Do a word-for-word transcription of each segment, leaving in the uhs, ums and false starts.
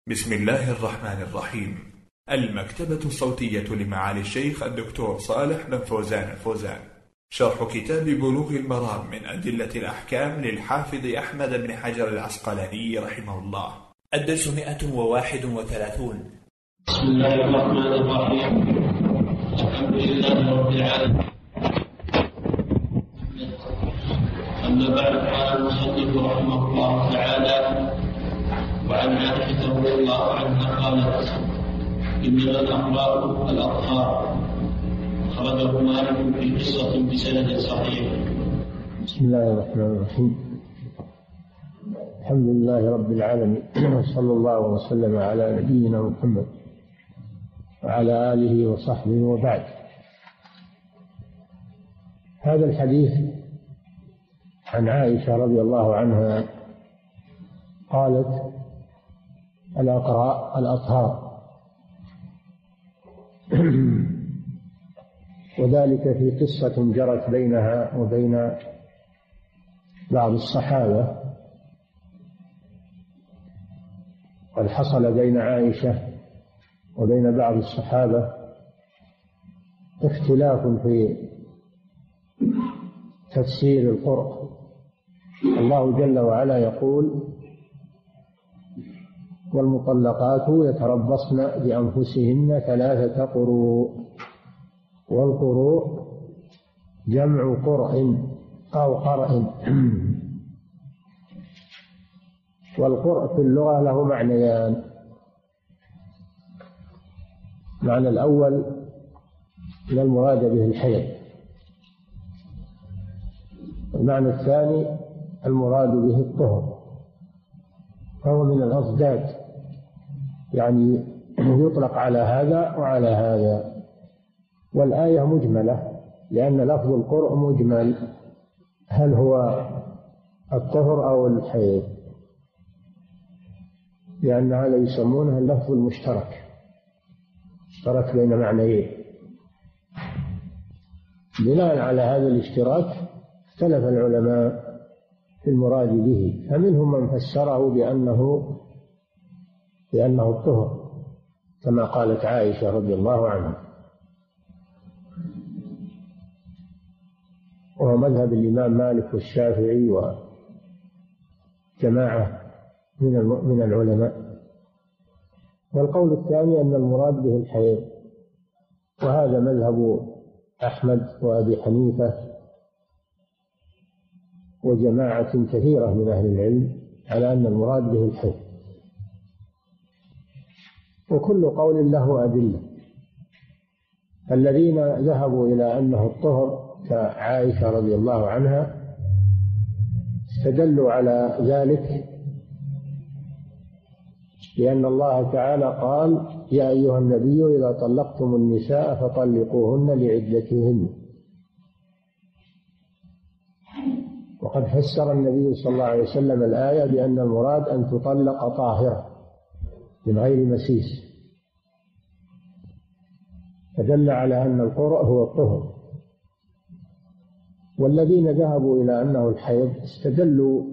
بسم الله الرحمن الرحيم. المكتبة الصوتية لمعالي الشيخ الدكتور صالح بن فوزان الفوزان، شرح كتاب بلوغ المرام من أدلة الأحكام للحافظ أحمد بن حجر العسقلاني رحمه الله. الدرس مئة وواحد وثلاثون. بسم الله الرحمن الرحيم. الحمد لله رب العالمين. أما بعد، قال المصنف رحمه الله تعالى: وعن عائشة رضي الله عنها قالت: إنما الأخلاق الأطهار. خرجه مالك في قصة بسند صحيح. بسم الله الرحمن الرحيم. الحمد لله رب العالمين، صلى الله وسلم على نبينا محمد وعلى آله وصحبه وبعد. هذا الحديث عن عائشة رضي الله عنها قالت: الأقراء الأطهار، وذلك في قصة جرت بينها وبين بعض الصحابة. قد حصل بين عائشة وبين بعض الصحابة اختلاف في تفسير القرء. الله جل وعلا يقول: والمطلقات يتربصن بأنفسهن ثلاثة قروء. والقروء جمع قرء أو قرء. والقرء في اللغة له معنيان: المعنى الأول من المراد به الحيض، المعنى الثاني المراد به الطهر، فهو من الأضداد، يعني يطلق على هذا وعلى هذا. والآية مجملة لأن لفظ القرء مجمل، هل هو الطهر أو الحيض، لأن هذا يسمونه اللفظ المشترك، اشترك بين معنيين. بناء على هذا الاشتراك اختلف العلماء في المراد به، فمنهم من فسره بأنه بأنه الطهر كما قالت عائشة رضي الله عنها، وهو مذهب الإمام مالك والشافعي وجماعة من من العلماء. والقول الثاني أن المراد به الحيض، وهذا مذهب أحمد وأبي حنيفة وجماعة كثيرة من أهل العلم على أن المراد به الحيض، وكل قول له أدلة. الذين ذهبوا إلى أنه الطهر كعائشة رضي الله عنها استدلوا على ذلك لأن الله تعالى قال: يا أيها النبي إذا طلقتم النساء فطلقوهن لعدتهن. وقد فسر النبي صلى الله عليه وسلم الآية بأن المراد أن تطلق طاهرة من غير مسيس، فدل على أن القرء هو الطهر. والذين ذهبوا إلى أنه الحيض استدلوا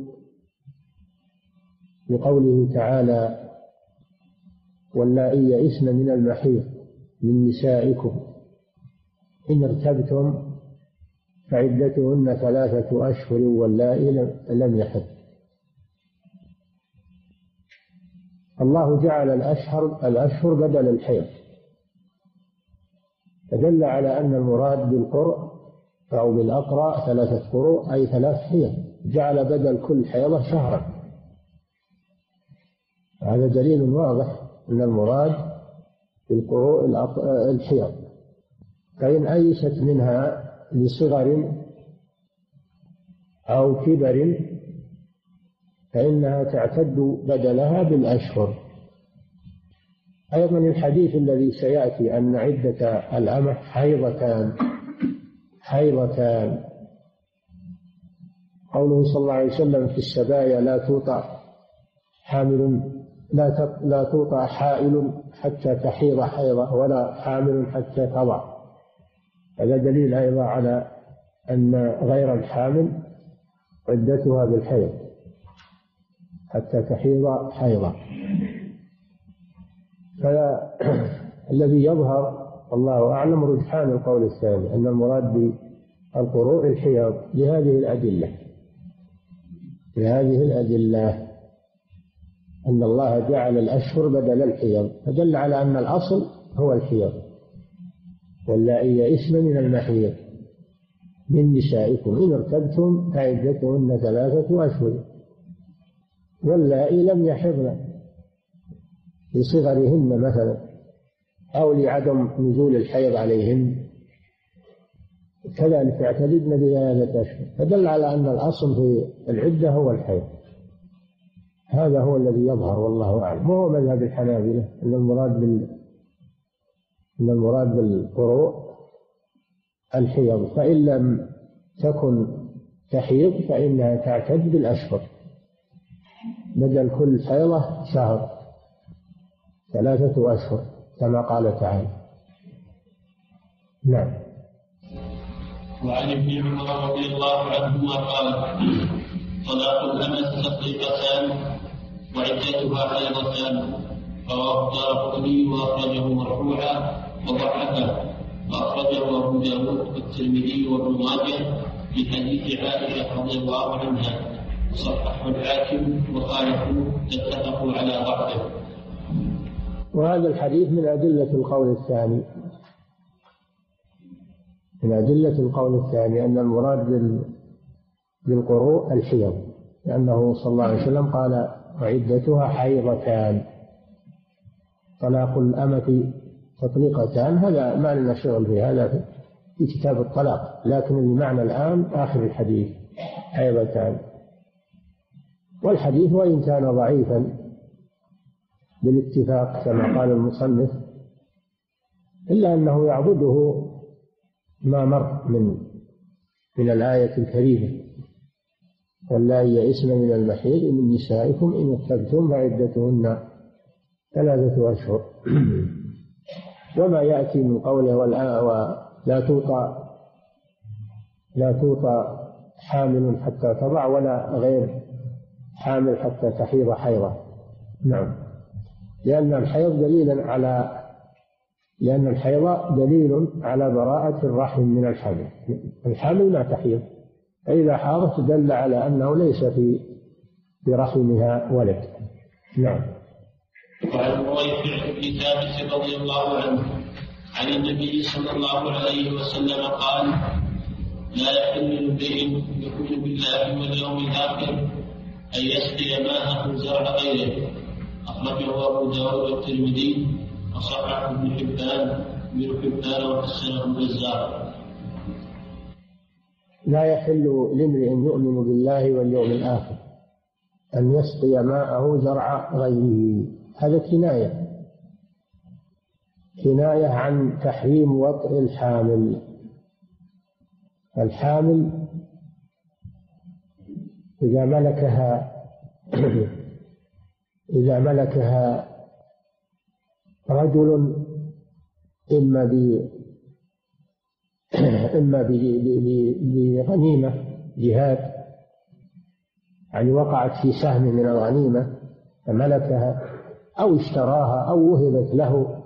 بقوله تعالى: واللائي يئسن من المحيض من نسائكم إن ارتبتم فعدتهن ثلاثة أشهر واللائي لم يحض. الله جعل الأشهر الأشهر بدل الحيض، فدل على أن المراد بالقرء أو بالأقرأ ثلاثة قروء، أي ثلاث حيض، جعل بدل كل حيضة شهرا. هذا دليل واضح أن المراد بالقروء الحيض. فإن أيست منها لصغر أو كبر فإنها تعتد بدلها بالأشهر. أيضا الحديث الذي سيأتي أن عدة الأمة حيضتان حيضتان قوله صلى الله عليه وسلم: في السبايا لا توطأ حامل لا لا توطأ حائل حتى تحيض حيضة ولا حامل حتى تضع. هذا دليل أيضا على أن غير الحامل عدتها بالحيض حتى تحيض حيضة. فالذي يظهر والله أعلم رجحان القول الثاني، أن المراد بالقروء الحيض لهذه الأدلة لهذه الأدلة أن الله جعل الأشهر بدل الحيض، فدل على أن الأصل هو الحيض. واللائي يئسن من المحيض من نسائكم إن ارتبتم فعدتهن ثلاثة أشهر واللائي لم يحضن لصغرهن مثلا أو لعدم نزول الحيض عليهن كذلك اعتددن بثلاثة أشهر، فدل على أن الأصل في العدة هو الحيض. هذا هو الذي يظهر والله أعلم، وهو مذهب الحنابلة أن المراد بال أن المراد بالقروء الحيض، فإن لم تكن تحيض فإنها تعتد بالأشهر، بدل كل حيضة شهر ثلاثة أشهر كما قال تعالى. نعم. وعن ابن عمر رضي الله عنهما قال: طلاق الأمة تطليقتان وعدتها حيضتان، رواه الدارقطني وأخرجه مرفوعا وضعفه، وأخرجه أبو داود والترمذي وابن ماجه في حديث عائشة رضي الله عنها، وصححه الحاكم وخالفه اتفقوا على ضعفه. وهذا الحديث من أدلة القول الثاني من أدلة القول الثاني أن المراد بالقروء الحيض، لأنه صلى الله عليه وسلم قال: وعدتها حيضتان. طلاق الأمة تطليقتان، هذا ما لنا شغل في هذا في كتاب الطلاق، لكن المعنى الآن آخر الحديث حيضتان. والحديث وإن كان ضعيفا بالاتفاق كما قال المصنف، إلا أنه يعبده ما مر من من الآية الكريمة: واللائي يئسن من المحيض من نسائكم إن ارتبتم فعدتهن ثلاثة أشهر. وما يأتي من قوله ولا توطى لا توطى حامل حتى تضع ولا غير حامل حتى تحيض حيضة. نعم، لأن الحيض دليل على لأن الحيض دليل على براءة الرحم من الحمل. الحمل ما تحيض، فإذا حاضت دل على أنه ليس في برحمها ولد. نعم. وعن رويفع بن ثابت رضي الله عنه عن النبي صلى الله عليه وسلم قال: لا يحل لامرئ يؤمن بالله واليوم الآخر أن يسقي ماءه زرع غيره. أخرجه أبو داود والترمذي وصححه ابن حبان ابن حبان وحسنه البزار. لا يحل لامرئ يؤمن بالله واليوم الآخر أن يسقي ماءه زرع غيره. هذا كناية كناية عن تحريم وطئ الحامل. الحامل إذا ملكها إذا ملكها رجل إما ب إما بغنيمة جهاد، يعني وقعت في سهم من الغنيمة فملكها، أو اشتراها أو وهبت له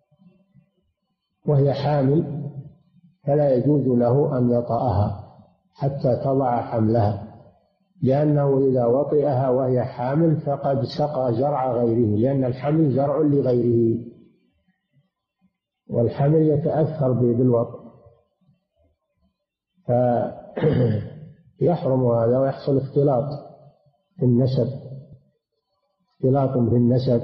وهي حامل، فلا يجوز له أن يطأها حتى تضع حملها، لأنه إذا وطئها وهي حامل فقد سقى زرع غيره، لأن الحمل زرع لغيره، والحمل يتأثر بالوطء، فيحرم هذا ويحصل اختلاط في النسب اختلاط في النسب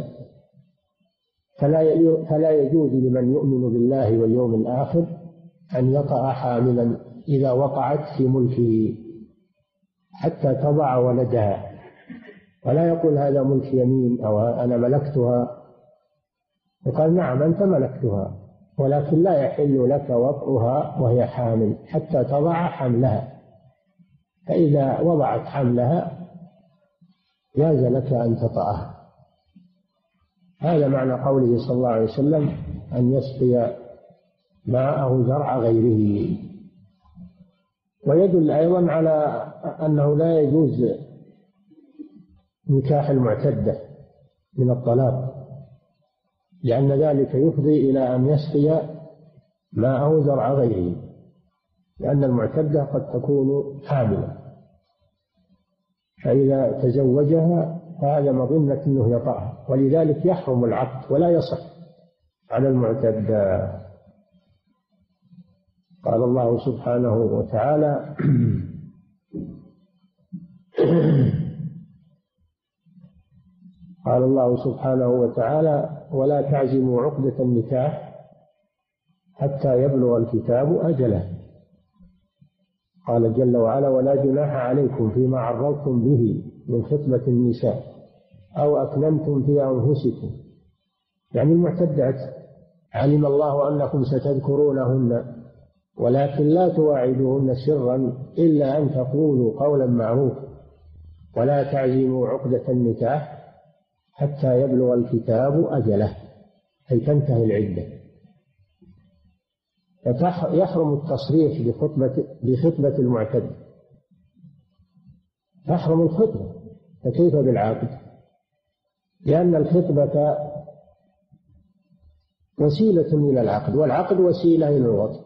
فلا فلا يجوز لمن يؤمن بالله واليوم الآخر أن يطأ حاملا إذا وقعت في ملكه حتى تضع ولدها، ولا يقول هذا ملك يمين أو أنا ملكتها، وقال نعم أنت ملكتها، ولكن لا يحل لك وطئها وهي حامل حتى تضع حملها، فإذا وضعت حملها جاز لك أن تطأها. هذا معنى قوله صلى الله عليه وسلم أن يسقي ماءه زرع غيره. ويدل أيضا على أنه لا يجوز نكاح المعتدة من الطلاق، لأن ذلك يفضي إلى أن يسقي ماءه زرع غيره، لأن المعتدة قد تكون حاملا، فإذا تزوجها فهذا مظنة أنه يطأها، ولذلك يحرم العقد ولا يصح على المعتدة. قال الله سبحانه وتعالى: قال الله سبحانه وتعالى: ولا تعزموا عقدة النكاح حتى يبلغ الكتاب أجله. قال جل وعلا: ولا جناح عليكم فيما عرضتم به من خطبة النساء أو أكننتم في أنفسكم. يعني المعتدات علم الله أنكم ستذكرونهن، ولكن لا تواعدوهن سرا إلا أن تقولوا قولا معروفا. ولا تعزموا عقدة النكاح حتى يبلغ الكتاب أجله، أي تنتهي العدة. فيحرم التصريح بخطبة بخطبة المعتد، تحرم الخطبة، فكيف بالعقد؟ لأن الخطبة وسيلة إلى العقد، والعقد وسيلة إلى الوطن،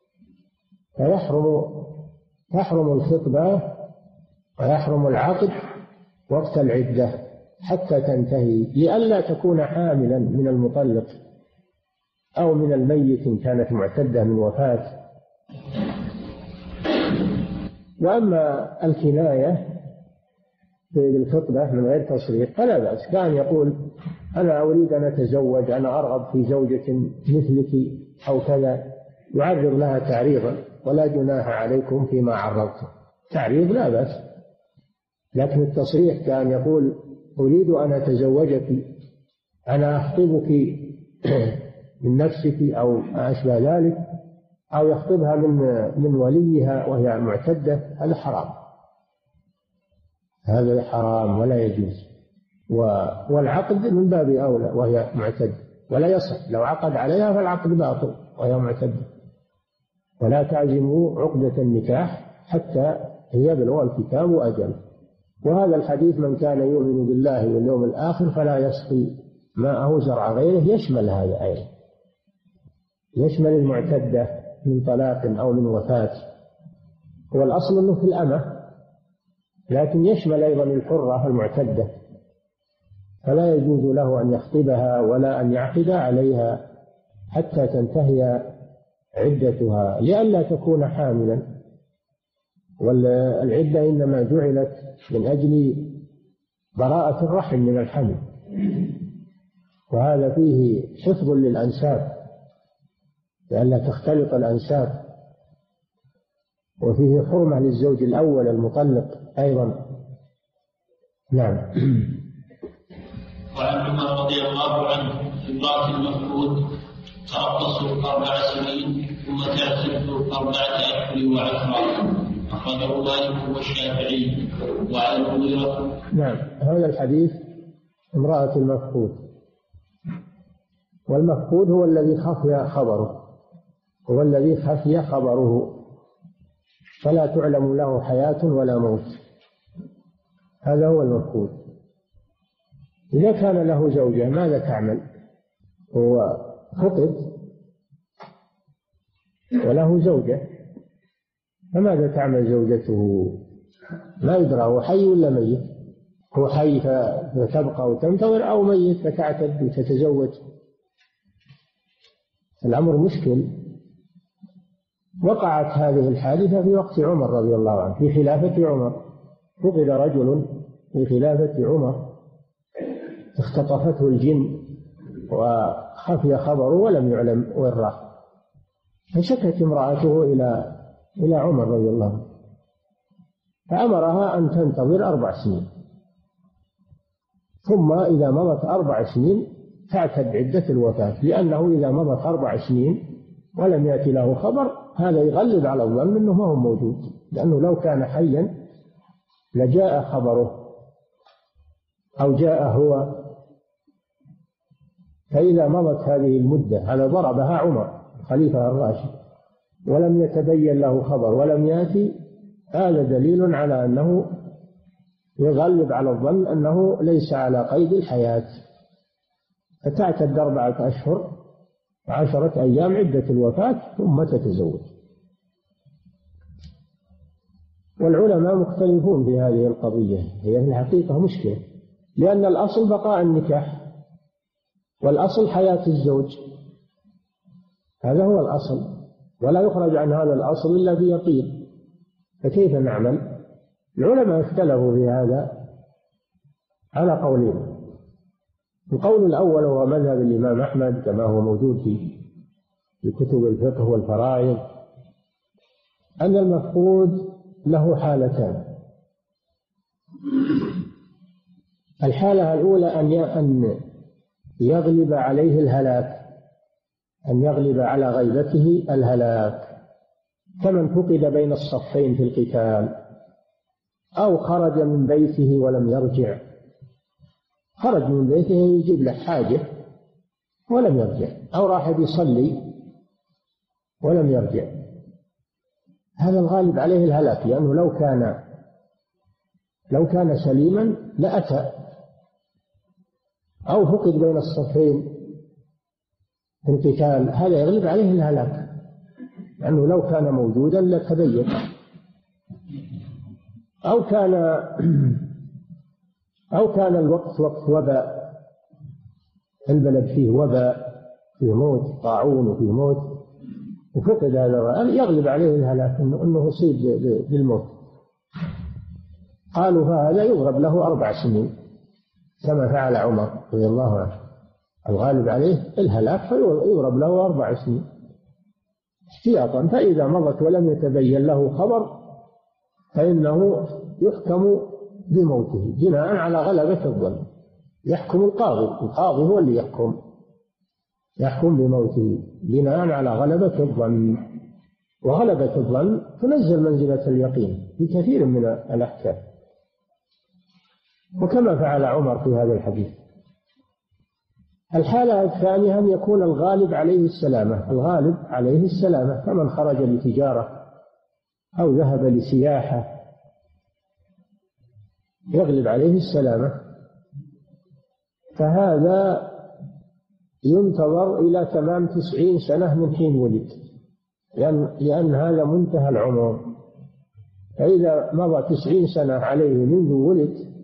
فيحرم تحرم الخطبة ويحرم العقد وقت العدة حتى تنتهي، لئلا تكون حاملا من المطلق أو من الميت إن كانت معتدة من وفاة. وأما الكناية في الخطبة من غير تصريح فلا بأس، كان يقول: أنا أريد أن أتزوج، أنا أرغب في زوجة مثلك أو كذا، يعرض لها تعريضا، ولا جناح عليكم فيما عرضتم. تعريض لا بأس، لكن التصريح كان يقول: أريد أن أتزوجك، أنا أخطبك من نفسك أو ما أشبه ذلك، أو يخطبها من من وليها وهي معتدة، هذا حرام، هذا حرام ولا يجوز. والعقد من باب أولى وهي معتدة، ولا يصح لو عقد عليها فالعقد باطل وهي معتدة. ولا تعزموا عقدة النكاح حتى يبلغ الكتاب أجله. وهذا الحديث: من كان يؤمن بالله واليوم الآخر فلا يسقي ماءه زرع غيره، يشمل هذا أيضا، يشمل المعتدة من طلاق أو من وفاة، والأصل أنه في الأمة، لكن يشمل أيضا الحرة المعتدة، فلا يجوز له أن يخطبها ولا أن يعقد عليها حتى تنتهي عدتها، لئلا تكون حاملا. والعدة إنما جعلت من أجل براءة الرحم من الحمل، وهذا فيه حفظ للأنساب لئلا تختلط الأنساب، وفيه حرمة للزوج الأول المطلق أيضا. نعم. وعن عمر رضي الله عنه: امرأة المفقود تربصوا أربع سنين ثم تعتدوا أربعة أشهر وعشرة. أخرجه مالك والشافعي. وعن المغيرة. نعم، هذا الحديث امرأة المفقود، والمفقود هو الذي خفي خبره، هو الذي خفي خبره فلا تعلم له حياة ولا موت، هذا هو المفقود. إذا كان له زوجة ماذا تعمل؟ هو فقد وله زوجة، فماذا تعمل زوجته؟ ما يدرى هو حي ولا ميت، هو حي فتبقى وتنتظر، أو ميت فتعتد وتتزوج. الأمر مشكل. وقعت هذه الحادثة في وقت عمر رضي الله عنه، في خلافة عمر، فقد رجل في خلافة عمر اختطفته الجن وخفي خبره ولم يعلم وين راح، فشكت امرأته إلى إلى عمر رضي الله عنه، فأمرها أن تنتظر أربع سنين، ثم إذا مضت أربع سنين تعتد عدة الوفاة، لأنه إذا مضت أربع سنين ولم يأتي له خبر هذا يغلب على الظن أنه ما هو موجود، لأنه لو كان حيا لجاء خبره أو جاء هو. فإذا مضت هذه المدة، هذا ضربها عمر الخليفة الراشد ولم يتبين له خبر ولم يأتي، هذا دليل على أنه يغلب على الظن أنه ليس على قيد الحياة، فتعتد أربعة أشهر وعشرة أيام عدة الوفاة ثم تتزوج. والعلماء مختلفون في هذه القضية، هي في الحقيقة مشكلة، لأن الأصل بقاء النكاح، والأصل حياة الزوج، هذا هو الأصل، ولا يخرج عن هذا الأصل إلا بيقين، فكيف نعمل؟ العلماء اختلفوا في هذا على قولين. القول الأول هو مذهب الإمام أحمد كما هو موجود في في كتب الفقه والفرائض، أن المفقود له حالتان. الحالة الأولى أن يغلب عليه الهلاك، أن يغلب على غيبته الهلاك، كمن فقد بين الصفين في القتال، أو خرج من بيته ولم يرجع، خرج من بيته يجيب له حاجة ولم يرجع، أو راح يصلي ولم يرجع، هذا الغالب عليه الهلاك، لأنه لو كان لو كان سليما لأتى. أو فقد بين الصفين في القتال، هذا يغلب عليه الهلاك، لأنه لو كان موجودا لتبين. أو كان أو كان الوقت وقت وباء، البلد فيه وباء، فيه موت، طاعون وفيه موت، وفقد هذا يغلب عليه الهلاك، إنه, إنه يصيب بالموت. قالوا فهذا يضرب له أربع سنين كما فعل عمر رضي الله عنه، الغالب عليه الهلاك فيضرب له أربع سنين احتياطا، فإذا مضت ولم يتبين له خبر فإنه يحكم بموته بناء على غلبة الظن. يحكم القاضي، القاضي هو اللي يحكم يحكم بموته بناء على غلبة الظن، وغلبة الظن تنزل منزلة اليقين في كثير من الأحكام، وكما فعل عمر في هذا الحديث. الحالة الثانية أن يكون الغالب عليه السلامة، الغالب عليه السلامة كمن خرج لتجارة أو ذهب لسياحة يغلب عليه السلامة، فهذا ينتظر إلى تمام تسعين سنة من حين ولد، لأن, لأن هذا منتهى العمر، فإذا مضى تسعين سنة عليه منذ ولد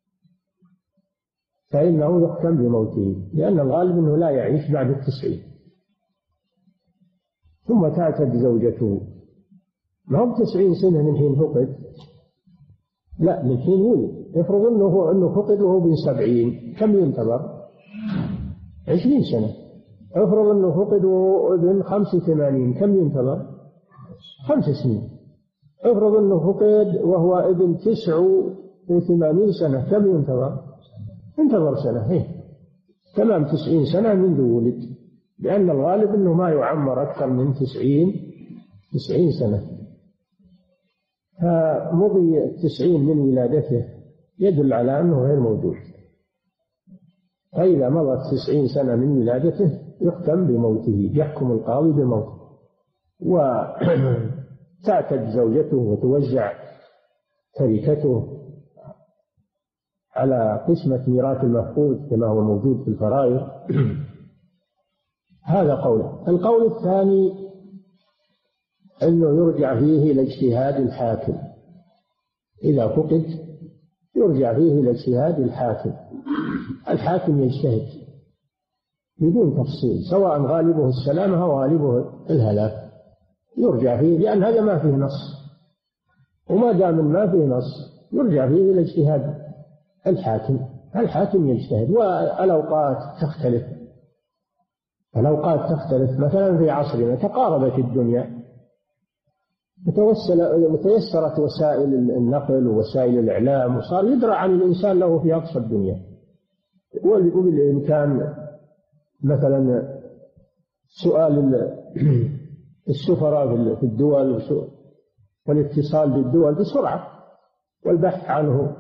فإنه يحكم بموته، لأن الغالب أنه لا يعيش بعد التسعين. ثم تعتد زوجته، ما هو تسعين سنة من حين فقد، لا، من حين ولد. يفرض أنه أنه فقد وهو بن سبعين، كم ينتظر؟ عشرين سنة. افرض أنه فقد وهو ابن خمس وثمانين، كم ينتظر؟ خمس سنين. افرض أنه فقد وهو ابن تسع وثمانين سنة، كم ينتظر؟ انتظر سنة، هي تمام تسعين سنة منذ ولد، لأن الغالب أنه ما يعمر أكثر من تسعين تسعين سنة. فمضي التسعين من ولادته يدل على أنه غير موجود، فإذا مضت تسعين سنة من ولادته يحكم بموته، يحكم القاضي بموته، وتعتد زوجته وتوزع تركته على قسمة ميراث المفقود كما هو موجود في الفرائض. هذا قوله. القول الثاني أنه يرجع فيه إلى اجتهاد الحاكم، إذا فقد يرجع فيه إلى اجتهاد الحاكم، الحاكم يجتهد بدون تفصيل، سواء غالبه السلامة أو غالبه الهلاك، يرجع فيه، لأن هذا ما فيه نص، وما دام ما فيه نص يرجع فيه إلى اجتهاد الحاكم، الحاكم يجتهد. والأوقات تختلف، الأوقات تختلف، مثلا في عصرنا تقاربت الدنيا، متيسرت وسائل النقل ووسائل الإعلام، وصار يدرى عن الإنسان له في أقصى الدنيا، وبالإمكان مثلا سؤال السفراء في الدول والاتصال بالدول بسرعة والبحث عنه.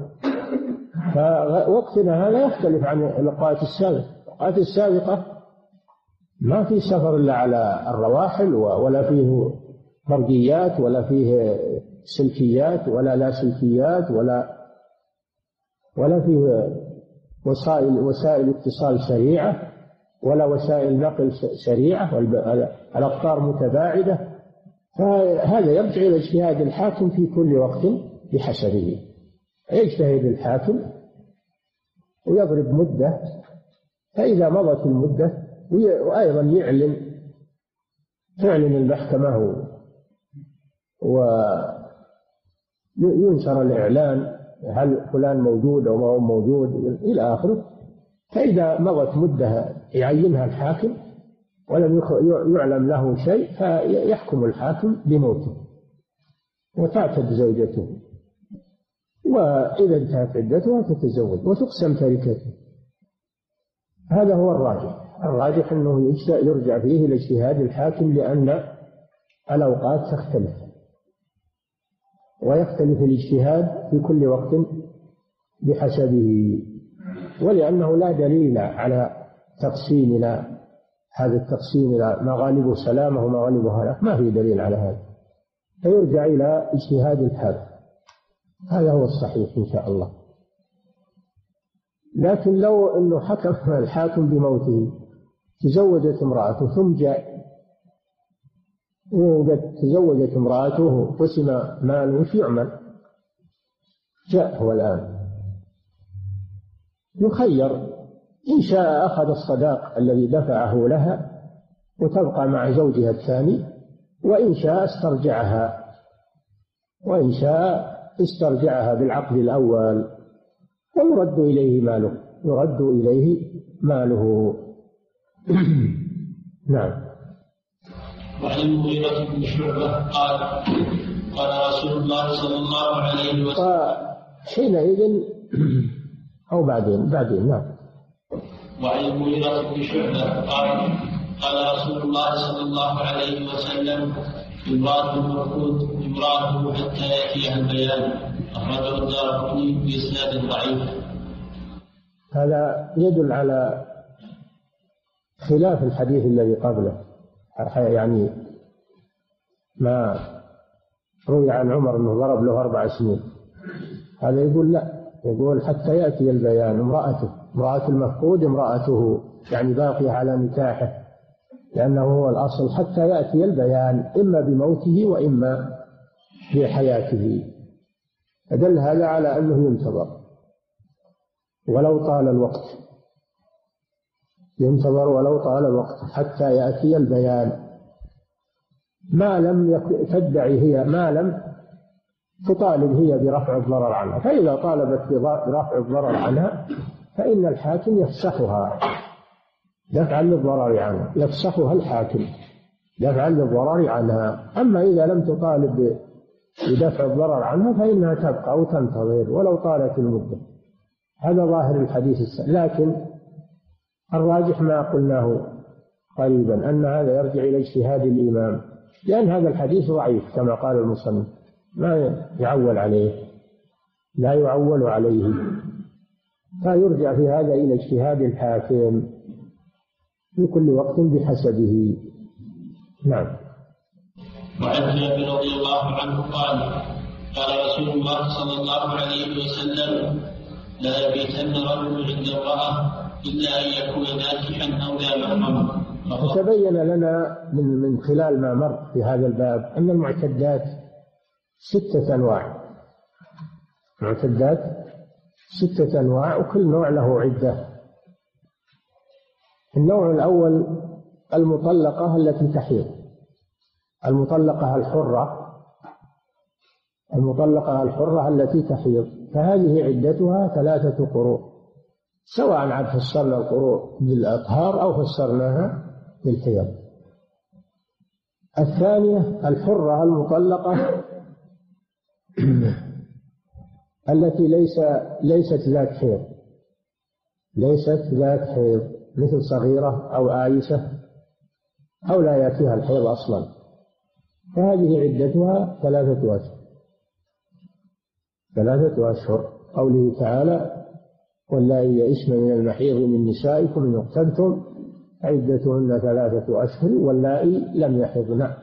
فوقتنا هذا يختلف عن الأوقات السابقة. الأوقات السابقة ما في سفر إلا على الرواحل، ولا فيه برقيات، ولا فيه سلكيات، ولا لا سلكيات، ولا ولا فيه وسائل وسائل اتصال سريعة، ولا وسائل نقل سريعة، والأقطار متباعدة، فهذا يرجع إلى اجتهاد الحاكم في كل وقت بحسبه. يجتهد الحاكم ويضرب مدة، فإذا مضت المدة وأيضا يعلن تعلن المحكمة وينشر الإعلان هل فلان موجود أو ما هو موجود إلى آخره. فإذا مضت مدة يعينها الحاكم ولم يعلم له شيء فيحكم الحاكم بموته وتعتد زوجته، وإذا انتهت عدتها تتزوج وتقسم تركته. هذا هو الراجح. الراجح أنه يرجع فيه إلى اجتهاد الحاكم، لأن الأوقات تختلف ويختلف الاجتهاد في كل وقت بحسبه، ولأنه لا دليل على تقسيمنا هذا التقسيم إلى مغالبه سلامة ومغالبه هلاك، ما في دليل على هذا، فيرجع إلى اجتهاد الحاكم. هذا هو الصحيح إن شاء الله. لكن لو أنه حكم الحاكم بموته، تزوجت امرأته ثم جاء وقد تزوجت امرأته قسم ماله، وش يعمل؟ جاء هو الآن يخير، إن شاء أخذ الصداق الذي دفعه لها وتبقى مع زوجها الثاني، وإن شاء استرجعها، وإن شاء استرجعها بالعقد الأول ويرد إليه ماله، يرد إليه ماله. نعم. وعن المغيرة بن شعبة قال قال رسول الله صلى الله عليه وسلم حينئذ أو بعدين بعدين نعم. وعن المغيرة بن شعبة قال قال رسول الله صلى الله عليه وسلم امرأة المرفوض امرأته حتى يأتيها البيان، أخرجه الدارقطني بإسناد ضعيف. هذا يدل على خلاف الحديث الذي قبله، يعني ما روي عن عمر أنه ضرب له أربع سنين، هذا يقول لا، يقول حتى يأتي البيان. امرأته امرأة المفقود امرأته، يعني باقية على نكاحه، لأنه هو الأصل حتى يأتي البيان، إما بموته وإما بحياته. فدل هذا على أنه ينتظر ولو طال الوقت، ينتظر ولو طال الوقت حتى يأتي البيان، ما لم تدعي هي، ما لم تطالب هي برفع الضرر عنها. فإذا طالبت برفع الضرر عنها فإن الحاكم يفسخها دفعا للضرر عنها، يفسخها الحاكم دفعا للضرر عنها. أما إذا لم تطالب بدفع الضرر عنها فإنها تبقى وتنتظر ولو طالت المدة. هذا ظاهر الحديث السابق. لكن الراجح ما قلناه قريبا، أن هذا يرجع إلى اجتهاد الإمام، لأن هذا الحديث ضعيف كما قال المصنف، ما يعول عليه، لا يعول عليه، فيرجع في هذا إلى اجتهاد الحاكم في كل وقت بحسبه. نعم. وعن جابر رضي الله عنه قال قال رسول الله صلى الله عليه وسلم لا يبيتن رجل عند امرأة إلا أن يكون ناكحا أو لا محرم. وتبين لنا من من خلال ما مر في هذا الباب أن المعتدات ستة أنواع، معتدات ستة أنواع، وكل نوع له عدة. النوع الأول المطلقة التي تحيض، المطلقة الحرة، المطلقة الحرة التي تحيض، فهذه عدتها ثلاثة قروء، سواء عاد فسرنا القروء بالأطهار أو فسرناها بالحيض. الثانية الحرة المطلقة التي ليس ليست ذات حيض، ليست ذات حيض، مثل صغيرة أو آيسة أو لا يأتيها الحيض أصلا، فهذه عدتها ثلاثة أشهر. ثلاثة أشهر، قوله تعالى واللائي يئسن من المحيض من نسائكم إن ارتبتم عدتهن ثلاثة أشهر واللائي لم يحضن.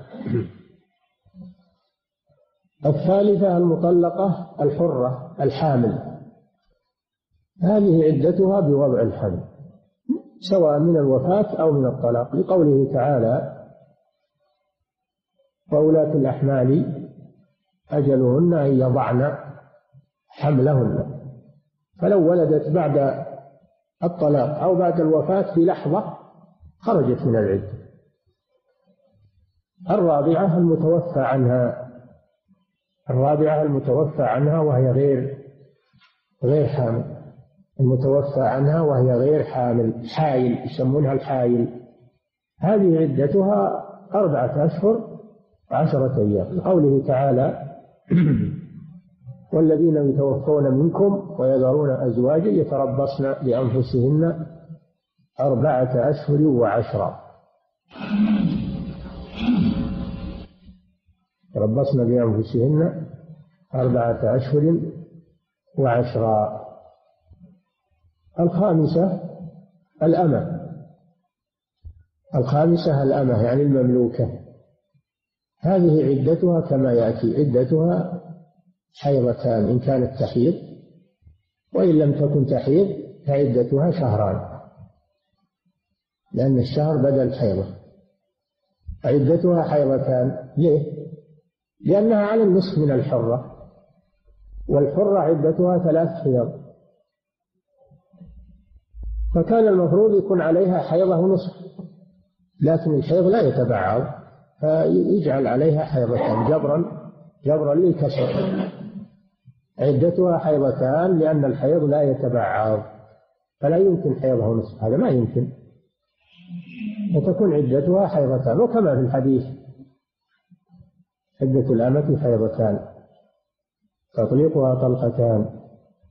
الثالثة المطلقة الحرة الحامل، هذه عدتها بوضع الحمل، سواء من الوفاة أو من الطلاق، لقوله تعالى: وأولاة الأحمال أجلهن أن يضعن حملهن. فلو ولدت بعد الطلاق أو بعد الوفاة بلحظة خرجت من العدة. الرابعة المتوفى عنها الرابعة المتوفى عنها وهي غير غير حامل المتوفى عنها وهي غير حامل، حايل، يسمونها الحايل. هذه عدتها أربعة أشهر وعشرة أيام، لقوله تعالى: والذين يتوفون منكم ويذرون أزواجا يتربصن بأنفسهن أربعة أشهر وعشرة يتربصن بأنفسهن أربعة أشهر وعشرة. الخامسة الأمة الخامسة الأمة يعني المملوكة. هذه عدتها كما يأتي: عدتها حيضتان إن كانت تحيض، وإن لم تكن تحيض فعدتها شهران، لأن الشهر بدل حيضة. عدتها حيضتان. ليه؟ لأنها على النصف من الحرة، والحرة عدتها ثلاث حيض، فكان المفروض يكون عليها حيضة ونصف، لكن الحيض لا يتبعض، فيجعل عليها حيضتان جبرا جبرا للكسر. عدتها حيضتان لأن الحيض لا يتبعض، فلا يمكن حيضها ونصف، هذا ما يمكن، وتكون عدتها حيضتان. وكما في الحديث: عدة الأمة حيضتان تطليقها طلقتان.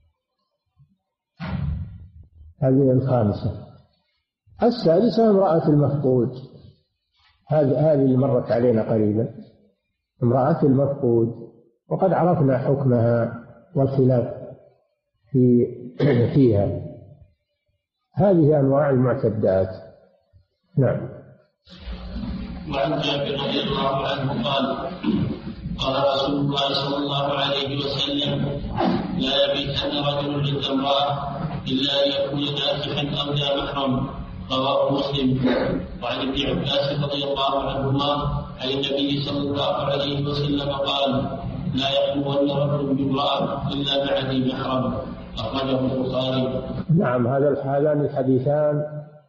هذه الخامسة. السادسة امرأة المفقود. هذه هذه مرت علينا قريبا، امرأة المفقود، وقد عرفنا حكمها والخلاف في فيها. هذه أنواع المعتدات. نعم. وعن جابر رضي الله عنه قال: قال رسول الله صلى الله عليه وسلم: لا يبيتن رجل عند امرأة إلا أن يكون ناسخا أو ذا محرم. رواه مسلم. وعن ابن عباس رضي الله عنهما عن النبي صلى الله عليه وسلم قال: لا يخلون رجل بامرأة إلا مع ذي محرم. أخرجه البخاري. نعم، هذا هذان الحديثان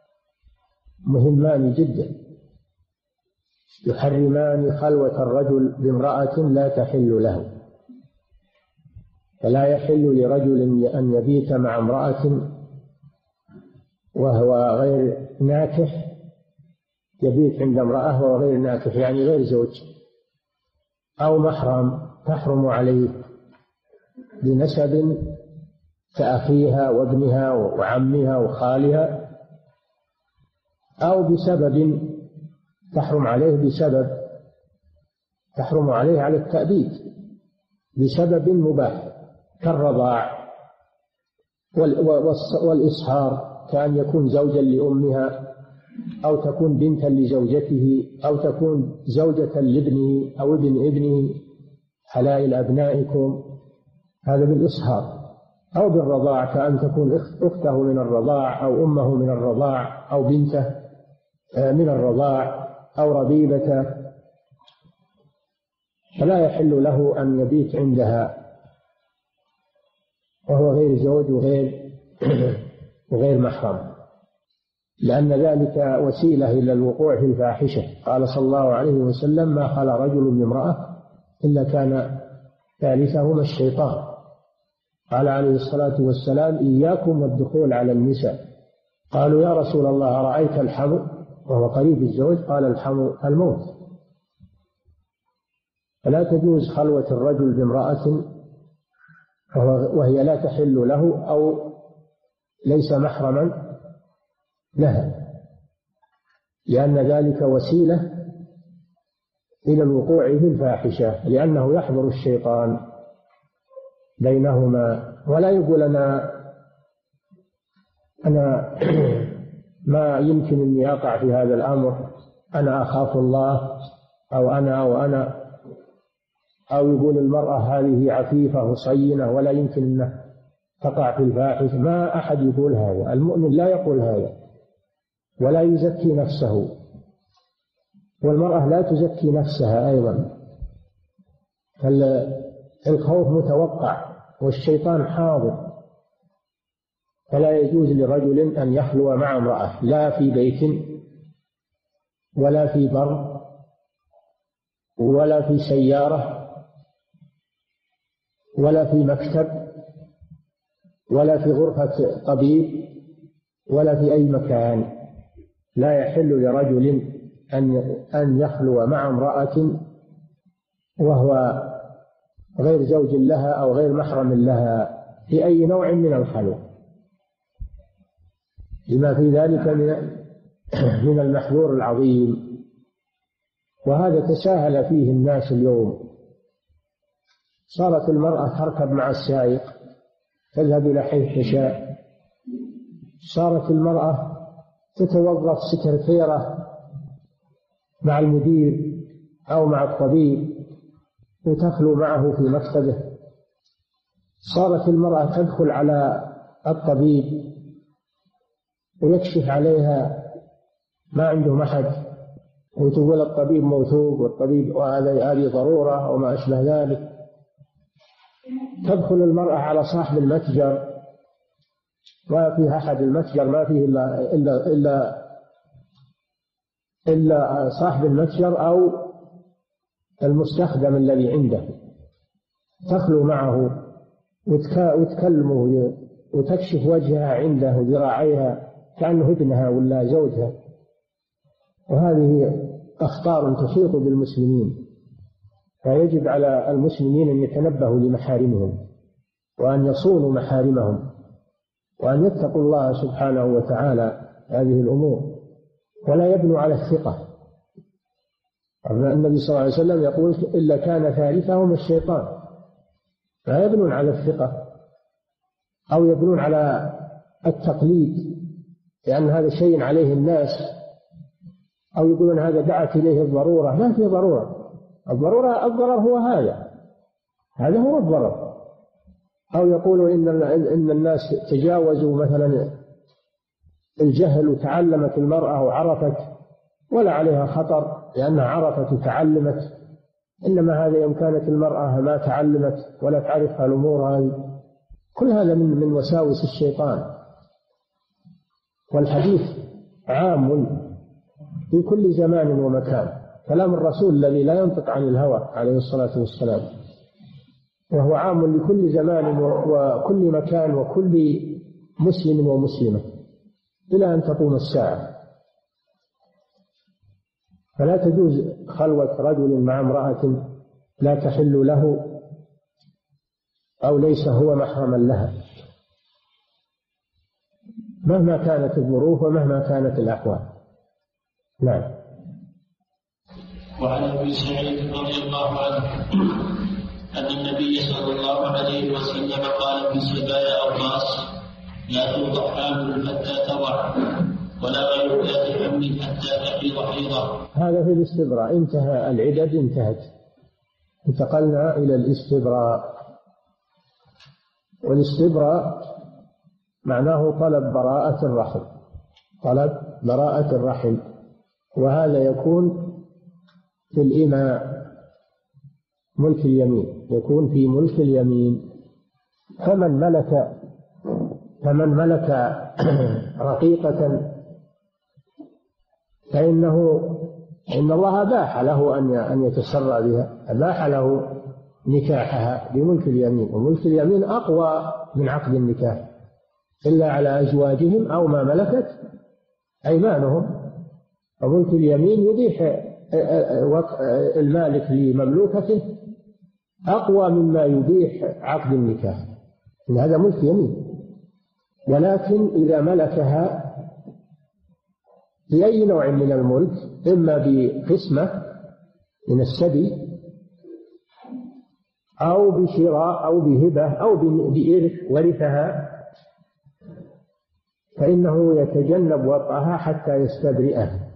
مهمان جدا، يحرمان خلوة الرجل بامرأة لا تحل له. فلا يحل لرجل أن يبيت مع امرأة وهو غير ناكح، يبيت عند امرأة وهو غير ناكح يعني غير زوج، أو محرم تحرم عليه بنسب كأخيها وابنها وعمها وخالها، أو بسبب تحرم عليه بسبب تحرم عليه على التأبيد بسبب مباح كالرضاع والإصهار، كأن يكون زوجا لأمها، أو تكون بنتا لزوجته، أو تكون زوجة لابنه أو ابن ابنه حلائل أبنائكم، هذا بالإصهار. أو بالرضاع، كأن تكون أخته من الرضاع أو أمه من الرضاع أو بنته من الرضاع أو ربيبته، فلا يحل له أن يبيت عندها وهو غير زوج وغير وغير محرم، لأن ذلك وسيلة إلى الوقوع في الفاحشة. قال صلى الله عليه وسلم: ما خلا رجل بامرأة إلا كان ثالثهما الشيطان. قال عليه الصلاة والسلام: إياكم والدخول على النساء. قالوا: يا رسول الله أرأيت الحمو وهو قريب الزوج؟ قال: الحمو الموت. فلا تجوز خلوة الرجل بامرأة وهي لا تحل له أو ليس محرما لها، لأن ذلك وسيلة إلى الوقوع في الفاحشة، لأنه يحضر الشيطان بينهما. ولا يقول أنا أنا ما يمكن أني أقع في هذا الأمر، أنا أخاف الله، أو أنا أو أنا أو يقول المرأة هذه عفيفة وصينة ولا يمكن أن تقع في الفاحشة. ما أحد يقول هذا، المؤمن لا يقول هذا، ولا يزكي نفسه، والمرأة لا تزكي نفسها أيضا. الخوف متوقع والشيطان حاضر، فلا يجوز لرجل أن يخلو مع امرأة لا في بيت ولا في بر ولا في سيارة ولا في مكتب ولا في غرفة طبيب ولا في أي مكان. لا يحل لرجل أن أن يخلو مع امرأة وهو غير زوج لها أو غير محرم لها في أي نوع من الخلو، لما في ذلك من من المحذور العظيم. وهذا تساهل فيه الناس اليوم. صارت المرأة تركب مع السائق، تذهب إلى حيث تشاء. صارت المرأة تتوظف سكرتيرة مع المدير أو مع الطبيب وتخلو معه في مكتبه. صارت المرأة تدخل على الطبيب ويكشف عليها ما عنده أحد، وتقول الطبيب موثوق والطبيب وهذا هذه ضرورة وما أشبه ذلك. تدخل المرأة على صاحب المتجر، ما فيه أحد المتجر، ما فيه إلا إلا إلا إلا صاحب المتجر أو المستخدم الذي عنده. تخلو معه وتكلمه وتكشف وجهها عنده وذراعيها كأنه ابنها ولا زوجها. وهذه أخطار تحيط بالمسلمين، فيجب على المسلمين أن يتنبهوا لمحارمهم وأن يصونوا محارمهم وأن يتقوا الله سبحانه وتعالى هذه الأمور، ولا يبنوا على الثقة. النبي صلى الله عليه وسلم يقول إلا كان ثالثهم الشيطان. لا يبنون على الثقة أو يبنون على التقليد لأن هذا شيء عليه الناس، أو يقولون هذا دعت إليه الضرورة. ما في ضرورة. الضرورة الضرر هو هذا هذا هو الضرر. أو يقولوا إن إن الناس تجاوزوا مثلا الجهل وتعلمت المرأة وعرفت ولا عليها خطر لأنها عرفت وتعلمت، إنما هذا يوم كانت المرأة ما تعلمت ولا تعرف الأمور هذه. كل هذا من من وساوس الشيطان. والحديث عام في كل زمان ومكان. كلام الرسول الذي لا ينطق عن الهوى عليه الصلاة والسلام، وهو عام لكل زمان وكل مكان وكل مسلم ومسلمة إلى أن تقوم الساعة. فلا تجوز خلوة رجل مع امرأة لا تحل له أو ليس هو محرما لها مهما كانت الظروف ومهما كانت الأحوال. نعم. وعن ابي سعيد رضي الله عنه ان النبي صلى الله عليه وسلم قال في سبايا اوقاص لا توضع حامل حتى تضع ولا غير ذات حمل حتى تحيض حيضه. هذا في الاستبراء. انتهى العدد، انتهت، انتقلنا الى الاستبراء. والاستبراء معناه طلب براءة الرحم، طلب براءة الرحم، وهذا يكون في الإماء ملك اليمين، يكون في ملك اليمين. فمن ملك فمن ملك رقيقة فإنه إن الله أباح له أن أن يتسرى بها، أباح له نكاحها بملك اليمين. وملك اليمين أقوى من عقد النكاح إلا على أزواجهم أو ما ملكت أيمانهم. وملك اليمين يبيح المالك لمملوكته أقوى مما يبيح عقد النكاح، إن هذا ملك يمين. ولكن إذا ملكها بأي نوع من الملك، إما بقسمة من السبي أو بشراء أو بهبة أو بإرث ورثها، فإنه يتجنب وطئها حتى يستبرئها.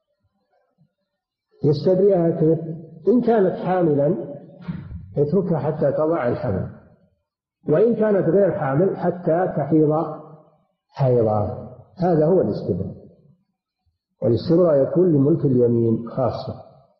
يستبرئها كيف؟ إن كانت حاملا يتركها حتى تضع الحمل، وإن كانت غير حامل حتى تحيض حيضا. هذا هو الاستبراء. والاستبراء يكون لملك اليمين خاصة.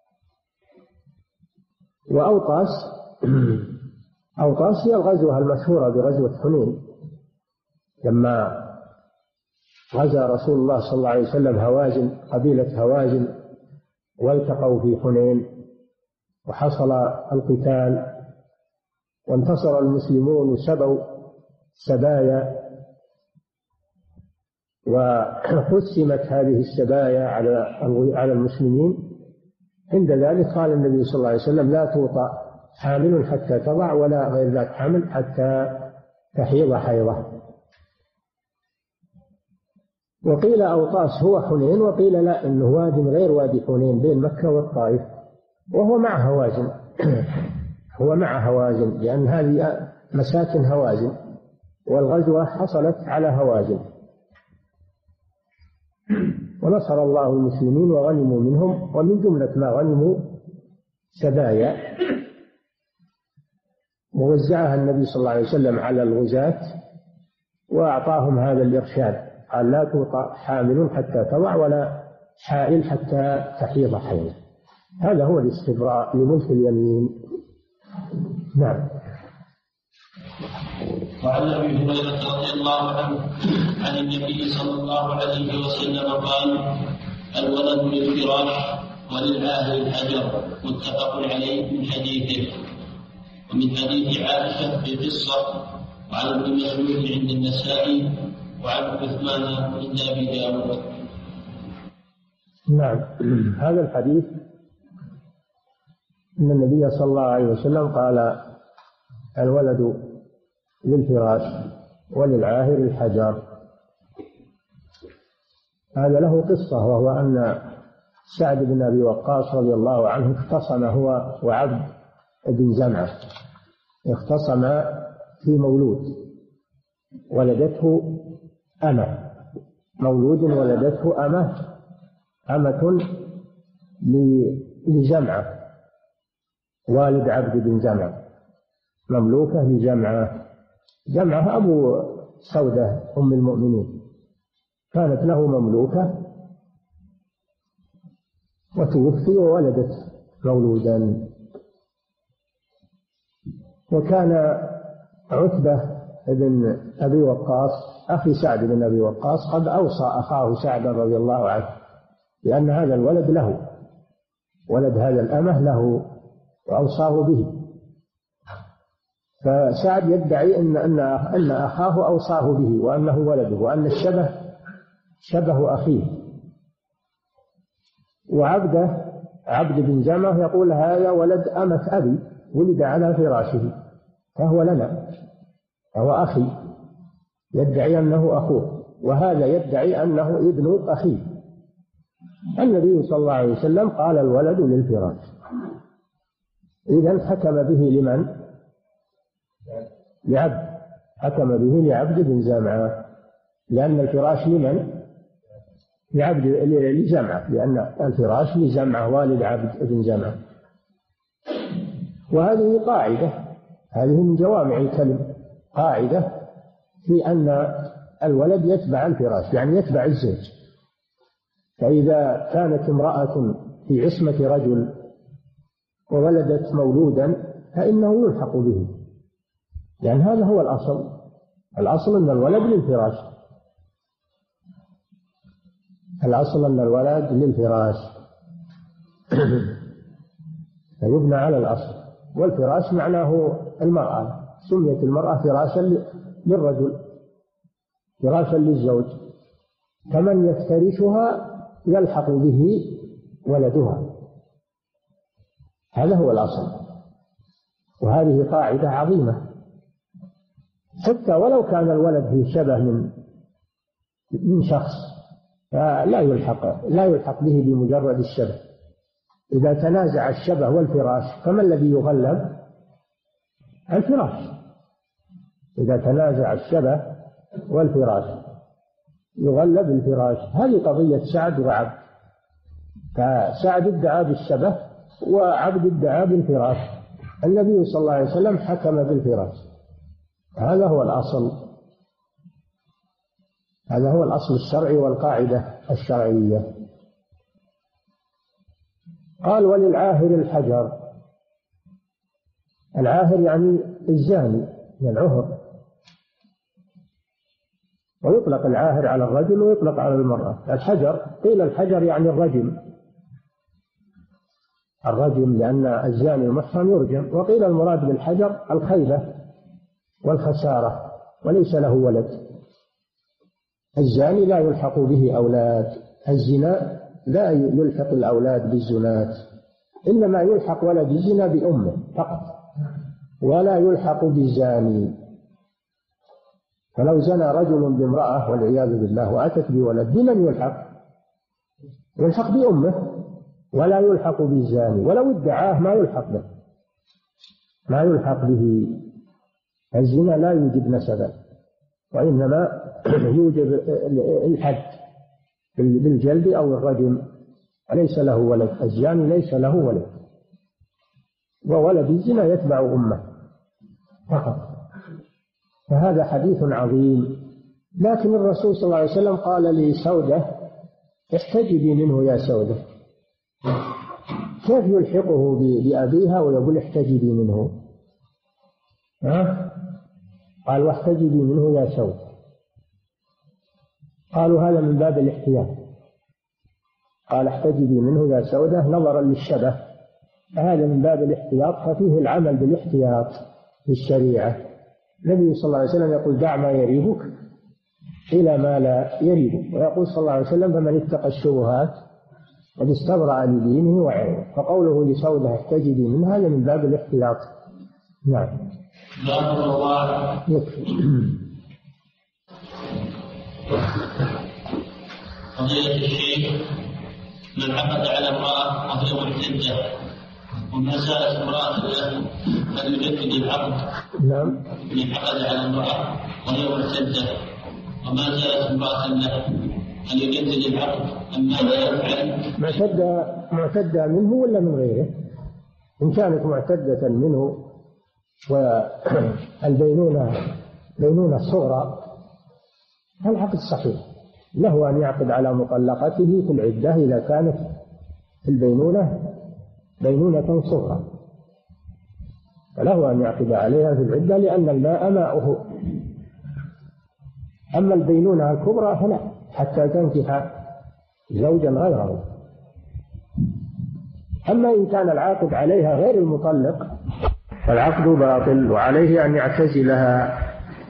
وأوطاس أوطاس هي الغزوة المشهورة بغزوة حنين، لما غزا رسول الله صلى الله عليه وسلم هوازن، قبيلة هوازن، والتقوا في حنين وحصل القتال وانتصر المسلمون وسبوا سبايا، وقسمت هذه السبايا على على المسلمين. عند ذلك قال النبي صلى الله عليه وسلم: لا توطأ حامل حتى تضع، ولا غير ذات حامل حتى تحيض حيضة. وقيل أوطاس هو حنين، وقيل لا، إنه واد غير وادي حنين بين مكة والطائف، وهو مع هوازن هو مع هوازن لأن هذه مساكن هوازن، والغزوة حصلت على هوازن. ونصر الله المسلمين وغنموا منهم، ومن جملة ما غنموا سبايا ووزعها النبي صلى الله عليه وسلم على الغزاة، وأعطاهم هذا الإرشاد، قال: لا توطأ حامل حتى تضع، ولا حائل حتى تحيض حيض. هذا هو الاستبراء لملك اليمين. نعم. وعن ابي هريره رضي الله عنه عن النبي صلى الله عليه وسلم قال: الولد للفراش وللعاهر الحجر، متفق عليه من حديثه. ومن حديث عائشه في قصه، وعن ابن مسعود عند النسائي، وعن عثمان عند ابي داود. نعم. هذا الحديث ان النبي صلى الله عليه وسلم قال: الولد للفراش وللعاهر الحجر. هذا له قصة، وهو أن سعد بن أبي وقاص رضي الله عنه اختصم هو وعبد بن زمعة، اختصم في مولود ولدته أمة، مولود ولدته أمة أمة لجمعة والد عبد بن زمعة، مملوكة لجمعة. جمعة أبو سودة أم المؤمنين، كانت له مملوكة وتوفي وولدت مولودا. وكان عتبة بن أبي وقاص أخي سعد بن أبي وقاص قد أوصى أخاه سعد رضي الله عنه لأن هذا الولد له، ولد هذا الأمة له، وأوصاه به. فسعد يدعي أن أن أن أخاه أوصاه به، وأنه ولده، وأن الشبه شبه أخيه. وعبده عبد بن زمعة يقول: هذا ولد أمة أبي، ولد على فراشه، فهو لنا، فهو أخي، يدعي أنه أخوه، وهذا يدعي أنه ابن أخيه. النبي صلى الله عليه وسلم قال: الولد للفراش. إذن حكم به لمن؟ لعبد، حكم به لعبد بن زمعة، لأن الفراش لمن؟ لعبد لزمعة، لأن الفراش لزمعة والد عبد بن زمعة. وهذه قاعدة، هذه من جوامع الكلم، قاعدة في أن الولد يتبع الفراش، يعني يتبع الزوج. فإذا كانت امرأة في عصمة رجل وولدت مولودا فإنه يلحق به، لأن هذا هو الأصل، الأصل أن الولد للفراش، الأصل أن الولد للفراش فيبنى على الأصل. والفراش معناه المرأة، سميت المرأة فراشا للرجل، فراشا للزوج، فمن يفترشها يلحق به ولدها، هذا هو الأصل. وهذه قاعدة عظيمة، حتى ولو كان الولد فيه شبه من من شخص فلا يلحق لا يلحق به بمجرد الشبه. إذا تنازع الشبه والفراش فما الذي يغلب؟ الفراش. إذا تنازع الشبه والفراش يغلب الفراش. هذه قضية سعد وعبد، فسعد ادعى بالشبه وعبد ادعى بالفراش. النبي صلى الله عليه وسلم حكم بالفراش، هذا هو الأصل، هذا هو الأصل الشرعي والقاعدة الشرعية. قال وللعاهر الحجر. العاهر يعني الزاني من العهر، ويطلق العاهر على الرجل ويطلق على المرأة. الحجر قيل الحجر يعني الرجم، الرجم لأن الزاني المحصن يرجم، وقيل المراد بالحجر الخيبة والخسارة وليس له ولد. الزاني لا يلحق به أولاد، الزنا لا يلحق الأولاد بالزنات، إنما يلحق ولد الزنا بأمه فقط، ولا يلحق بالزاني. فلو زنى رجل بامرأة والعياذ بالله وأتت بولد بمن يلحق؟ يلحق بأمه ولا يلحق بالزاني، ولو ادعاه ما يلحق به، ما يلحق به. الزنا لا يوجب نسبا، وإنما يوجب الحد بالجلد أو الرجم، وليس له ولد. الزاني ليس له ولد، وولد الزنا يتبع أمه فقط. فهذا حديث عظيم. لكن الرسول صلى الله عليه وسلم قال لسودة احتجبي منه يا سودة. كيف يلحقه بأبيها ويقول احتجبي منه؟ ها؟ قال واحتجبي منه يا سودة. قالوا هذا من باب الاحتياط. قال احتجبي منه يا سودة نظرا للشبه، هذا من باب الاحتياط، ففيه العمل بالاحتياط في الشريعة. النبي صلى الله عليه وسلم يقول دع ما يريبك إلى ما لا يريبك، ويقول صلى الله عليه وسلم فمن اتقى الشبهات قد استبرأ لدينه وعرضه. فقوله لسودة احتجبي منه هذا من باب الاحتياط. نعم. بارك الله. يكفي. فضيلة الشيخ، من عقد على امرأة وهي معتدة وما زالت امرأة له هل يجدد العقد؟ نعم. من عقد على امرأة وهي معتدة وما زالت امرأة له هل يجدد العقد أم ماذا يفعل؟ معتدة معتدة منه ولا من غيره؟ إن كانت معتدة منه والبينونة بينونة صغرى فالعقد صحيح، له أن يعقد على مطلقته في العدة إذا كانت البينونة بينونة صغرى، فله أن يعقد عليها في العدة لأن الماء ماؤه. أما البينونة الكبرى فلا، حتى تنكح زوجا غيره. أما إن كان العاقد عليها غير المطلق فالعقد باطل، وعليه أن يعتزلها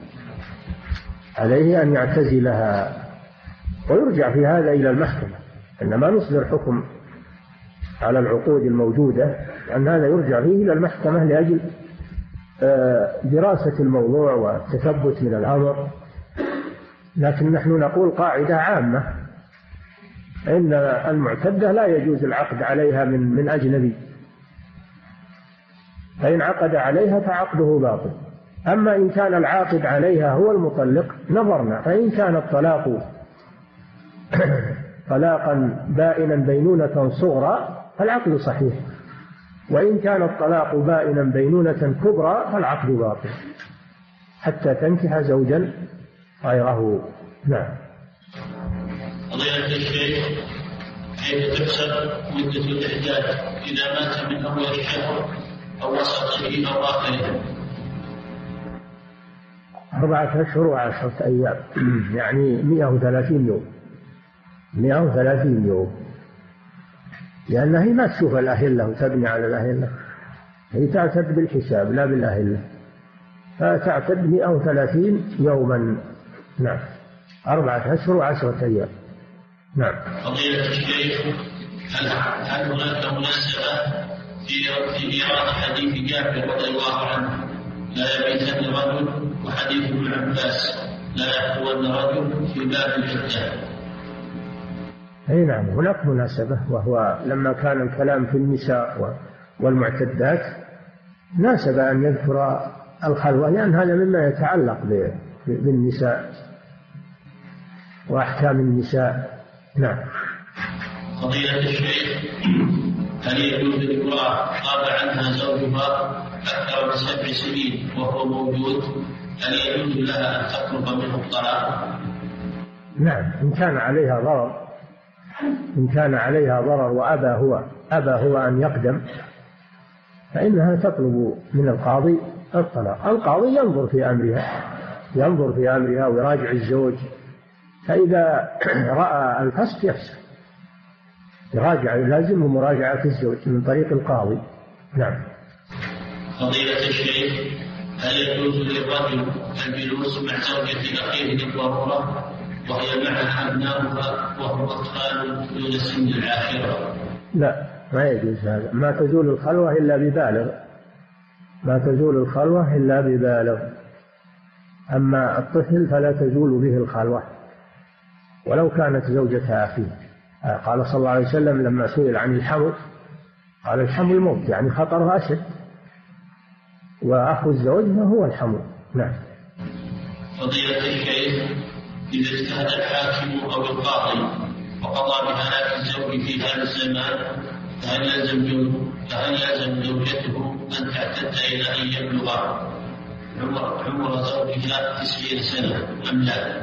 عليه أن يعتزلها ويرجع في هذا إلى المحكمة. إنما نصدر حكم على العقود الموجودة أن هذا يرجع فيه إلى المحكمة لأجل دراسة الموضوع والتثبت من الأمر. لكن نحن نقول قاعدة عامة إن المعتدة لا يجوز العقد عليها من من أجنبي، فإن عقد عليها فعقده باطل. أما إن كان العاقد عليها هو المطلق نظرنا، فإن كان الطلاق طلاقا بائنا بينونة صغرى فالعقد صحيح، وإن كان الطلاق بائنا بينونة كبرى فالعقد باطل حتى تنكح زوجا غيره. نعم. فضيلة الشيخ، كيف تحسب مدة الإحداث إذا مات من أول الشهر أو وسطه أو آخره؟ أربعة أشهر وعشرة أيام، يعني مئة وثلاثين يوم. مئة وثلاثين يوم، لأنها هي ما تشوف الأهلة وتبني على الأهلة، هي تعتد بالحساب لا بالأهلة، فتعتد مئة وثلاثين يوما. نعم. أربعة أشهر وعشرة أيام. نعم. فضيلة الشيخ، هل هل هناك مناسبة في في إيراد حديث جابر رضي الله عنه لا يبيتن رجل، وحديث ابن عباس لا يخلون رجل في باب العدة؟ أي نعم، هناك مناسبة، وهو لما كان الكلام في النساء والمعتدات ناسب أن يذكر الخلوة، لأن هذا مما يتعلق بالنساء وأحكام النساء. نعم. فضيلة الشيخ، هل يجوز للامرأة غاب عنها زوجها أكثر من سبع سنين وهو موجود، هل يجوز لها أن تطلب منه الطلاق؟ نعم، إن كان عليها ضرر إن كان عليها ضرر وأبى هو أبى هو أن يقدم فإنها تطلب من القاضي الطلاق. القاضي ينظر في أمرها ينظر في أمرها ويراجع الزوج، فإذا رأى الفسق يفسق يراجع، لازم مراجعة الزوج من طريق القاضي. نعم. فضيلة الشيخ، هل يجوز للرجل الجلوس مع زوجة أخيه للضرورة وهي معها أبناؤها وهو أطفال دون سن العاشرة؟ لا، ما يجوز هذا. ما تزول الخلوة إلا ببالغ ما تزول الخلوة إلا ببالغ أما الطفل فلا تزول به الخلوة ولو كانت زوجة أخيه. قال صلى الله عليه وسلم لما سئل عن الحمل قال الحمل موت، يعني خطرها أشد، وأخو الزوج هو الحمل. نعم. فضيلة الشيخ، إذا اجتهد الحاكم أو القاضي وقضى بهلاك الزوج في هذا الزمان فهل يلزم فهل يلزم زوجته أن تعتد إلى أن يبلغ عمر عمر زوجها تسعين سنة أم لا؟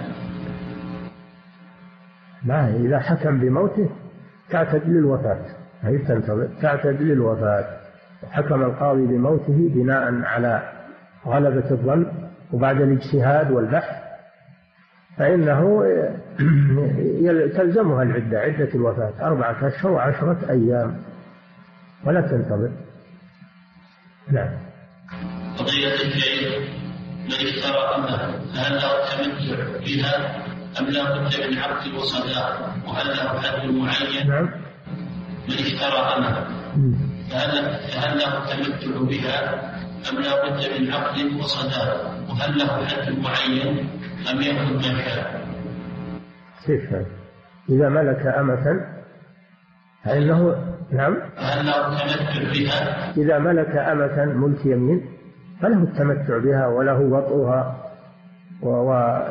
ما إذا حكم بموته تعتد للوفاة، هي تنتظر تعتد للوفاة. حكم القاضي بموته بناء على غلبة الظن وبعد الاجتهاد والبحث فإنه تلزمها العدة، عدة الوفاة أربعة أشهر وعشرة أيام ولا تنتظر. نعم. فضيلة الشيخ، من اشترى أمه فهل له التمتع بها أم لا بد من عقد وصداق وهل له حد معين؟ نعم. من اشترى أمه فهل فهل له التمتع بها أم لا بد من عقد وصداق وهل له حد معين أم يأخذ ما شاء؟ كيف هذا؟ إذا ملك أمة فإنه نعم. فهل له التمتع بها؟ إذا ملك أمة ملك يمين فله التمتع بها وله وطئها و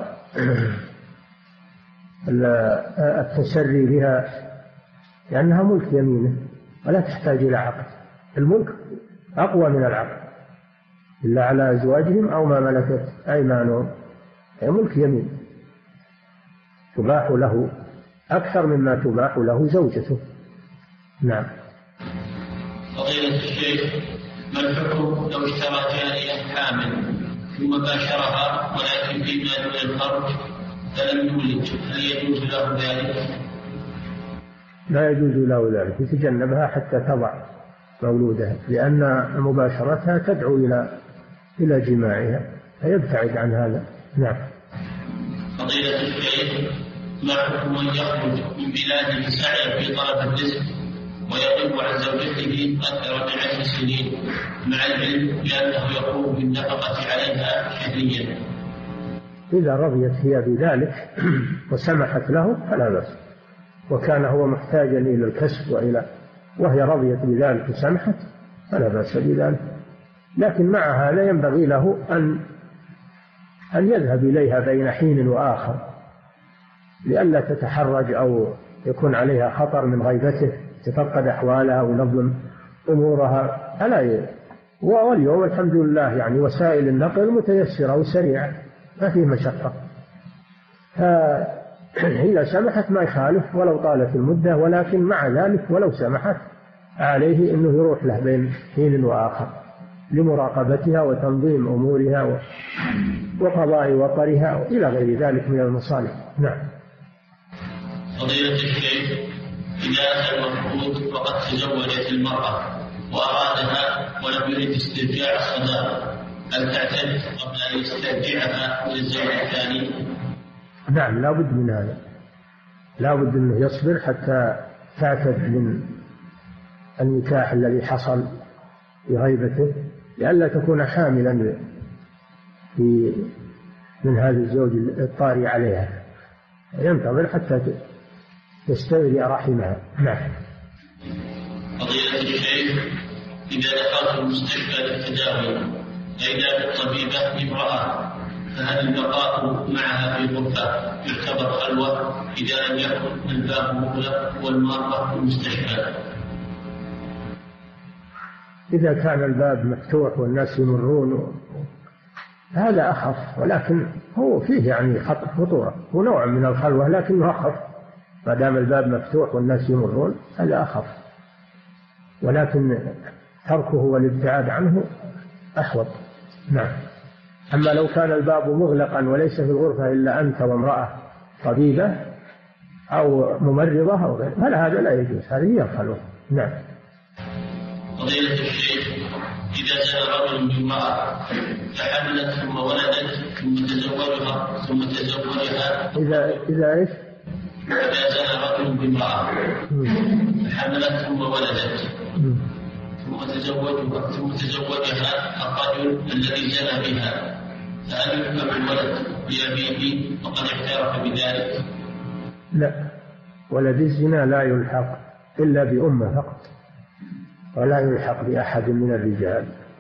التسري بها لأنها ملك يمينه ولا تحتاج إلى عقد. الملك أقوى من العقد إلا على أزواجهم أو ما ملكت أيمانهم، هي ملك يمين تباح له أكثر مما تباح له زوجته. نعم. فضيلة الشيخ، ما الحكم لو اشترى جارية حامل ثم باشرها ولكن فيما دون الفرج فلم يولد، هل يجوز له ذلك؟ لا يجوز له ذلك، يتجنبها حتى تضع مولودها لأن مباشرتها تدعو إلى إلى جماعها فيبتعد عن هذا. نعم. فضيلة الشيخ، ما حكم من يخرج من بلاده سعيا في طلب الرزق ويغيب عن زوجته أكثر من عشر سنين مع العلم بأنه يقوم بالنفقة عليها شهريا؟ إذا رضيت هي بذلك وسمحت له فلا بأس، وكان هو محتاجا إلى الكسب وإلى وهي رضيت بذلك وسمحت فلا بأس بذلك، لكن مع هذا ينبغي له أن أن يذهب إليها بين حين وآخر لئلا تتحرج أو يكون عليها خطر من غيبته، تفقد أحوالها وينظم أمورها. ألا واليوم الحمد لله يعني وسائل النقل متيسرة وسريعة ما فيه مشقة، فإذا سمحت ما يخالف ولو طالت المدة، ولكن مع ذلك ولو سمحت عليه أنه يروح له بين حين وآخر لمراقبتها وتنظيم أمورها وقضاء وطرها وإلى غير ذلك من المصالح. نعم. فضيلة الشيخ، إذا أتى المفقود وقد تزوجت المرأة وأرادها ولم يرد استرجاع الصداق هل تعتد قبل أن يسترجعها للزوج الثاني؟ نعم، لا بد من هذا، لا بد أنه يصبر حتى تعتد من النكاح الذي حصل بغيبته لئلا تكون حاملا في من هذا الزوج الطاري عليها، ينتظر حتى تستولي رحمها. نعم. فضيلة الشيخ، إذا دخلت المستشفى للتداوي فإذا بالطبيبة امرأة فهل البقاء معها في غرفة يعتبر خلوة إذا لم يكن الباب مغلق والمرأة في المستشفى؟ إذا كان الباب مفتوح والناس يمرون هذا أخف، ولكن هو فيه يعني خطورة، هو نوع من الخلوة لكنه أخف ما دام الباب مفتوح والناس يمرون هذا أخف، ولكن تركه والابتعاد عنه أحوط. نعم. أما لو كان الباب مغلقا وليس في الغرفة إلا أنت وامرأة طبيبة أو ممرضة أو غير، فلا هذا لا يجوز، هذه يفعله. نعم. فضيلة الشيخ، إذا زنى رجل بامرأة فحملت ثم ولدت ثم تزوجها ثم تزوجها إذا إذا إيش؟ إذا زنى رجل بامرأة فحملت ثم ولدت ثم تزوجها ثم تزوجها الرجل الذي زنى بها، فهل يحكم الولد بأبيه وقد اعترف بذلك؟ لا، ولد الزنا لا يلحق إلا بأمه فقط، ولا يلحق بأحد من الرجال،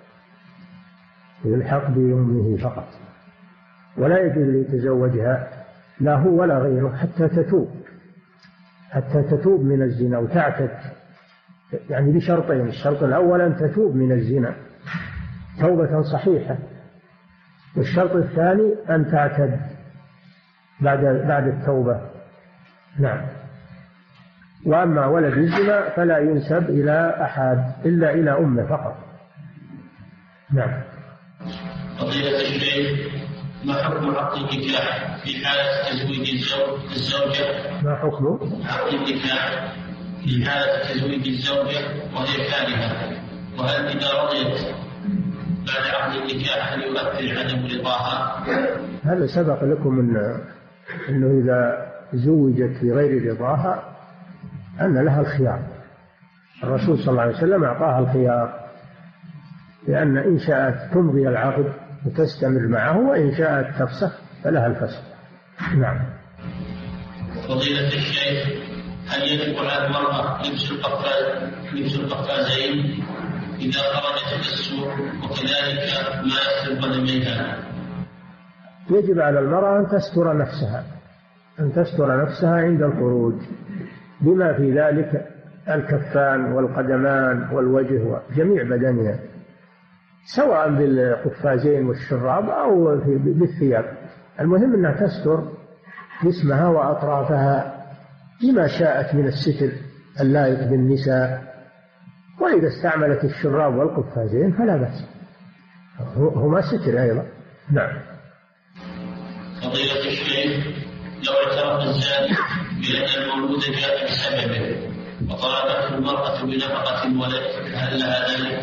يلحق بأمه فقط، ولا يجوز ليتزوجها لا هو ولا غيره حتى تتوب، حتى تتوب من الزنا وتعتد، يعني بشرطين: الشرط الأول أن تتوب من الزنا توبة صحيحة، والشرط الثاني أن تعتد بعد بعد التوبة. نعم. وأما ولد الزنا فلا ينسب إلى أحد إلا إلى أمه فقط. نعم. فضيلة الشيخ، ما حكم عقد النكاح في حالة تزويج الزوج الزوجة؟ ما حكم عقد النكاح في حالة تزويج الزوجة وهي كارهة؟ وهل إذا رضيت بعد عقد النكاح هل يؤثر عدم رضاها؟ هذا سبق لكم إن إنه إذا زوجت بغير رضاها أن لها الخيار. الرسول صلى الله عليه وسلم أعطاها الخيار، لأن إن شاءت تمضي العقد وتستمر معه، وإن شاءت تفسخ فلها الفسخ. نعم. فضيلة الشيخ، هل يجب على المرأة لبس القفاز لبس القفازين إذا خرجت إلى السوق، وكذلك ما يستر قدميها؟ يجب على المرأة أن تستر نفسها أن تستر نفسها عند الخروج، بما في ذلك الكفان والقدمان والوجه وجميع بدنها، سواء بالقفازين والشراب أو بالثياب، المهم أنها تستر جسمها وأطرافها بما شاءت من الستر اللائق بالنساء. وإذا استعملت الشراب والقفازين فلا بأس، هما ستر أيضا. نعم. فضيلة الشيخ، لو اعترف الزاني بأن المولود جاء بسببه وطالبته المرأة بنفقة الولد، هل لها ذلك؟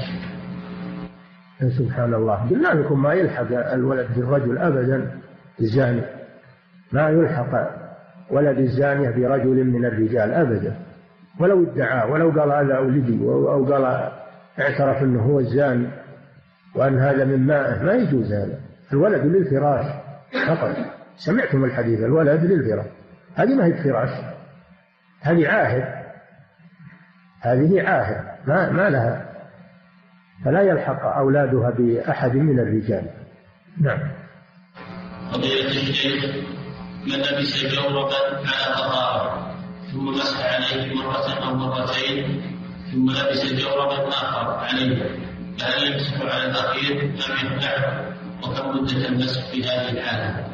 سبحان الله، قلنا لكم ما يلحق الولد بالرجل أبدا. الزاني ما يلحق ولد الزانية برجل من الرجال أبدا، ولو ادعى، ولو قال هذا أولدي، أو قال اعترف أنه هو الزاني وأن هذا من ماءه، ما يجوز هذا. الولد للفراش فقط. سمعتم الحديث: الولد للفراش. هذه ما هي فراش، هذه عاهد، هذه عاهد ما, ما لها، فلا يلحق أولادها بأحد من الرجال. نعم. فضيلة الشيخ، من لبس جوربا على طهارة ثم مسح عليه مرة أو مرتين ثم لبس جوربا آخر عليه، فهل يمسح على الأخير أم يخلعه؟ وكم مدة المسح في هذه الحالة؟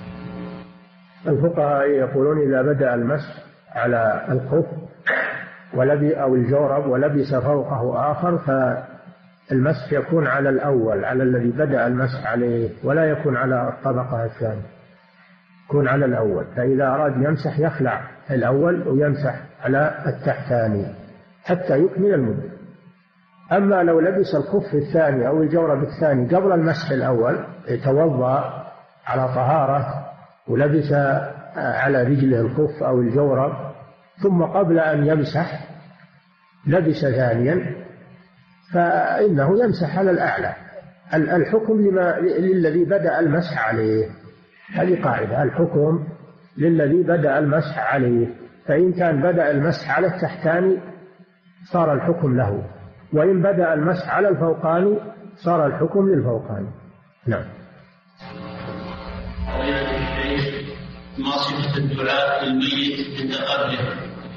الفقهاء يقولون إذا بدأ المسح على الخف ولبس أو الجورب ولبس فوقه آخر، فالمسح يكون على الأول، على الذي بدأ المسح عليه، ولا يكون على الطبقة الثانية، يكون على الأول. فإذا أراد يمسح يخلع الأول ويمسح على التحتاني حتى يكمل المدة. أما لو لبس الخف الثاني أو الجورب الثاني قبل المسح الأول، يتوضأ على طهارة ولبس على رجله الخف أو الجورب، ثم قبل أن يمسح لبس ثانيا، فإنه يمسح على الأعلى. الحكم لما للذي بدأ المسح عليه، هذه قاعدة: الحكم للذي بدأ المسح عليه، فإن كان بدأ المسح على التحتاني صار الحكم له، وإن بدأ المسح على الفوقاني صار الحكم للفوقاني. نعم. ما صفة الدعاء للميت عند قبره؟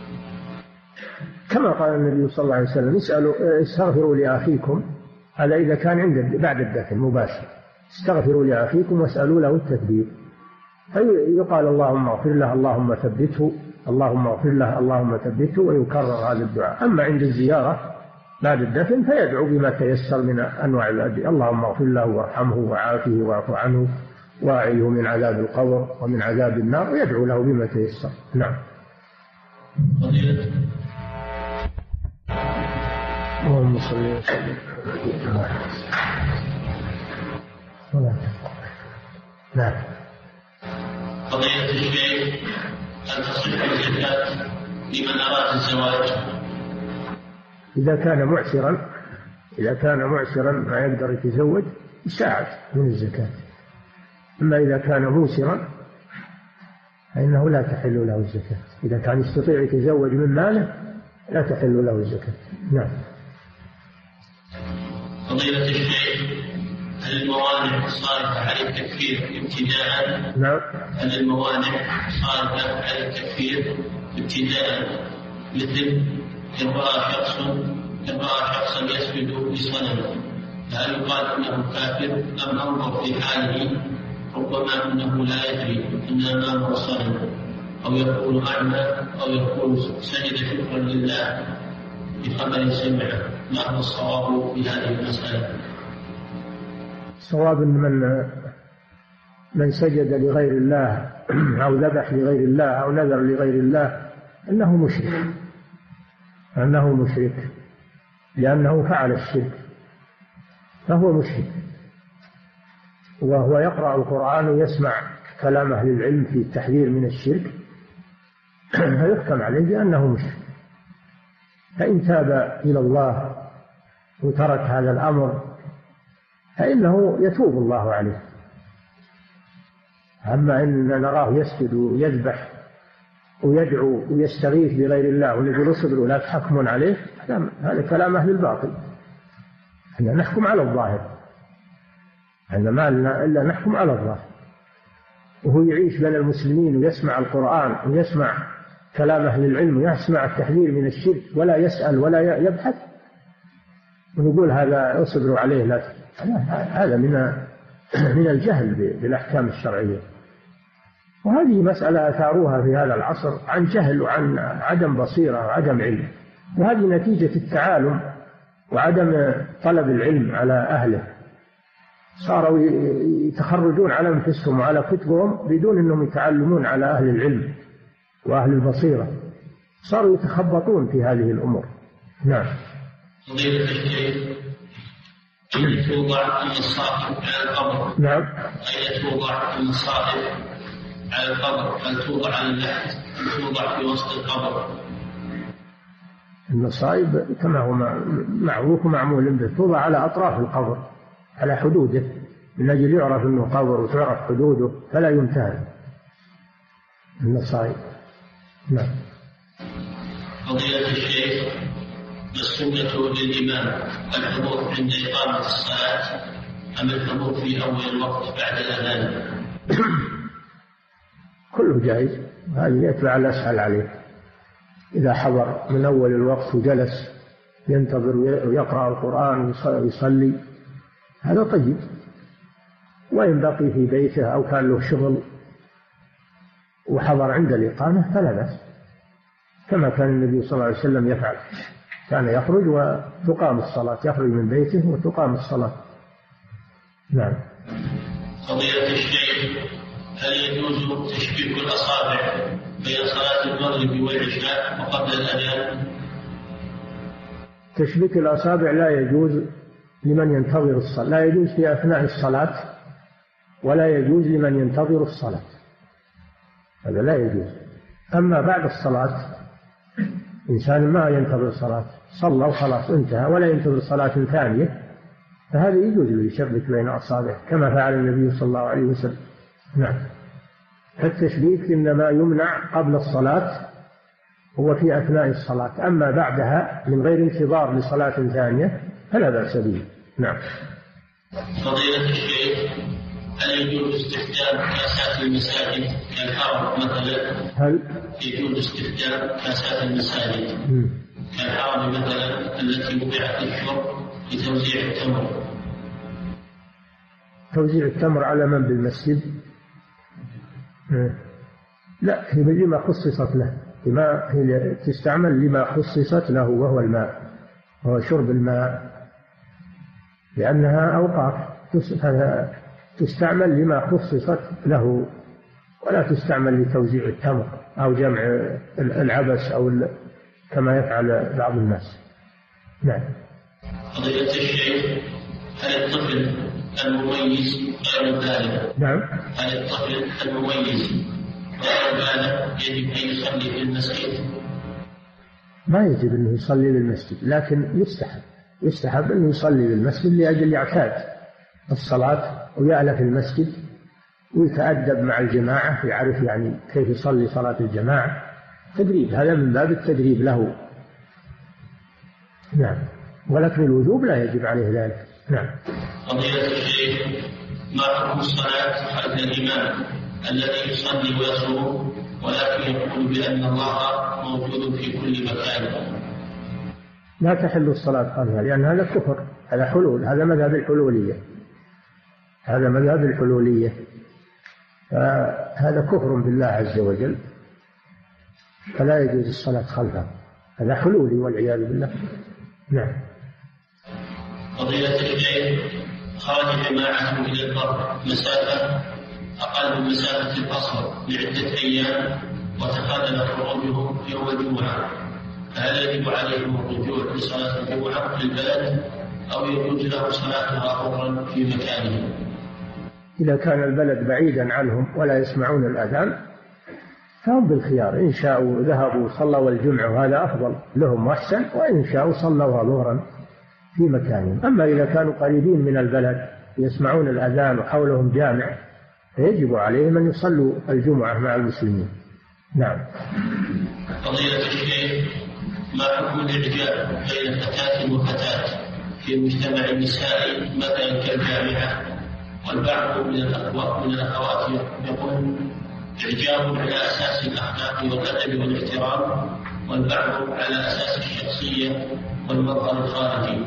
كما قال النبي صلى الله عليه وسلم: اسألوا استغفروا لأخيكم، هذا إذا كان عند بعد الدفن مباشر، استغفروا لأخيكم واسألوا له التثبيت، فيقال: اللهم اغفر له، اللهم ثبته اللهم اغفر له اللهم ثبته، ويكرر هذا الدعاء. أما عند الزيارة بعد الدفن فيدعو بما تيسر من أنواع الأدعية، اللهم اغفر له وارحمه وعافه واعف عنه واعيه من عذاب القبر ومن عذاب النار، ويدعو له بما تيسر. نعم. اللهم صل وسلم. نعم. قضية الشيخ هل تصح الزكاة لمن أراد الزواج؟ إذا كان معسرا إذا كان معسرا ما يقدر يتزوج يساعد من الزكاة. أما إذا كان موسرا فإنه لا تحل له الزكاة. إذا كان يستطيع يتزوج من ماله لا تحل له الزكاة. نعم. فضيلة الشيخ هل الموانع صارفة على التكفير ابتداء؟ نعم. هل الموانع صارفة على التكفير ابتداء، مثل إن رأى شخص إن رأى شخصا يسجد لصنم فهل يقال أنه كافر أم أنظر في حاله ربما أنه لا يدري أن أمامه صنم، أو يكون أعمى، أو يكون سجد شكرا لله بخبر سمعه؟ ما هو الصواب في هذه المسألة؟ الصواب من من سجد لغير الله أو ذبح لغير الله أو نذر لغير الله أنه مشرك، أنه مشرك لأنه فعل الشرك فهو مشرك، وهو يقرأ القرآن ويسمع كلام أهل العلم في التحذير من الشرك فيحكم عليه بأنه مشرك. فإن تاب إلى الله وترك هذا الأمر فإنه يتوب الله عليه. أما إن نراه يسجد ويذبح ويدعو ويستغيث بغير الله ونقول اصبروا لا تحكمون عليه، هذا كلام أهل الباطل. احنا نحكم على الظاهر، احنا ما لنا إلا نحكم على الظاهر. وهو يعيش بين المسلمين ويسمع القرآن ويسمع كلام أهل العلم ويسمع التحذير من الشرك ولا يسأل ولا يبحث، ونقول هذا اصبروا عليه لا، هذا من من الجهل بالأحكام الشرعية. وهذه مسألة أثاروها في هذا العصر عن جهل وعن عدم بصيرة وعدم علم، وهذه نتيجة التعالم وعدم طلب العلم على أهله. صاروا يتخرجون على أنفسهم وعلى كتبهم بدون أنهم يتعلمون على أهل العلم وأهل البصيرة، صاروا يتخبطون في هذه الأمور. نعم. فضيلة الشيخ أين توضع المصاحف على القبر؟ نعم. أين توضع المصاحف على القبر؟ هل توضع على اللحد أم توضع في وسط القبر؟ المصائب كما هو معروف ومعمول به توضع على أطراف القبر على حدوده، من أجل يعرف أنه قبر وتعرف حدوده فلا ينتهي المصائب. نعم. فضيلة الشيخ السنة للإمام الحضور عند إقامة الصلاة أم الحضور في أول الوقت بعد الأذان؟ كله جائز، هذه يتبع الأسهل عليه. إذا حضر من أول الوقت وجلس ينتظر ويقرأ القرآن ويصلي هذا طيب، وإن بقي في بيته أو كان له شغل وحضر عند الإقامة فلا بأس، كما كان النبي صلى الله عليه وسلم يفعل، كان يخرج وتقام الصلاة، يخرج من بيته وتقام الصلاة. نعم. فضيلة الشيخ هل يجوز تشبيك الأصابع بين صلاة المغرب والعشاء وقبل الأذان؟ تشبيك الأصابع لا يجوز لمن ينتظر الصلاة، لا يجوز في أثناء الصلاة ولا يجوز لمن ينتظر الصلاة، هذا لا يجوز. أما بعد الصلاة إنسان ما ينتظر الصلاة، صلى وخلاص انتهى ولا ينتظر صلاة ثانية، فهذا يجوز له يشبك بين أصابعه كما فعل النبي صلى الله عليه وسلم. نعم. فالتشبيك إنما يمنع قبل الصلاة هو في أثناء الصلاة، أما بعدها من غير انتظار لصلاة ثانية فلا بأس به. نعم. فضيلة الشيخ هل يجوز استخدام كاسات المساجد كالحرم مثلا؟ هل يجوز استخدام كاسات المساجد م. كالحرم مثلا التي وضعت للشرب لتوزيع التمر؟ توزيع التمر على من بالمسجد؟ لا، هي لما خصصت له لما هي تستعمل لما خصصت له وهو الماء، وهو شرب الماء، لأنها أوقاف تستعمل لما خصصت له، ولا تستعمل لتوزيع التمر أو جمع العبس أو كما يفعل بعض الناس. نعم. فضيلة الشيخ، هل الطفل المميز غير البالغ نعم هل الطفل المميز غير البالغ يجب أن يصلي في المسجد؟ ما يجب أنه يصلي بالمسجد، لكن يستحب يستحب أنه يصلي بالمسجد لأجل يعتاد الصلاة ويألف المسجد ويتأدب مع الجماعة، يعرف يعني كيف يصلي صلاة الجماعة، تدريب، هذا من باب التدريب له. نعم. ولكن الوجوب لا يجب عليه ذلك. نعم. فضيلة الشيخ، ما حكم الصلاة خلف الإمام الذي يصلي ويصوم ولكن يقول بأن الله موجود في كل مكان؟ لا تحل الصلاة خلفها، لأن هذا كفر، هذا حلول، هذا مذهب الحلولية، هذا مذهب الحلولية، هذا كفر بالله عز وجل، فلا يجوز الصلاة خلفه، هذا حلولي والعياذ بالله. نعم. فضيلة الشيخ، خرج جماعة إلى البر مسافة أقل من مسافة القصر لعدة أيام وتخلل خروجهم يوم الجمعة، فهل يجب عليهم الرجوع لصلاة الجمعة في البلد أو يجوز له صلاتها أخرى في مكانه؟ إذا كان البلد بعيدا عنهم ولا يسمعون الأذان فهم بالخيار، إن شاءوا ذهبوا صلوا الجمعة وهذا أفضل لهم وأحسن، وإن شاءوا صلوا ظهرا في مكانهم. أما إذا كانوا قريبين من البلد يسمعون الأذان وحولهم جامع فيجب عليهم أن يصلوا الجمعة مع المسلمين. نعم. فضيلة الشيخ، ما حكم الإعجاب بين فتاة وفتاة في مجتمع النساء مثلا كالجامعة؟ والبعض من الأخوات من الأخوات يقول إعجاب على أساس الأخلاق والأدب والاحترام، والبعض على أساس الشخصية والمظهر الخارجي.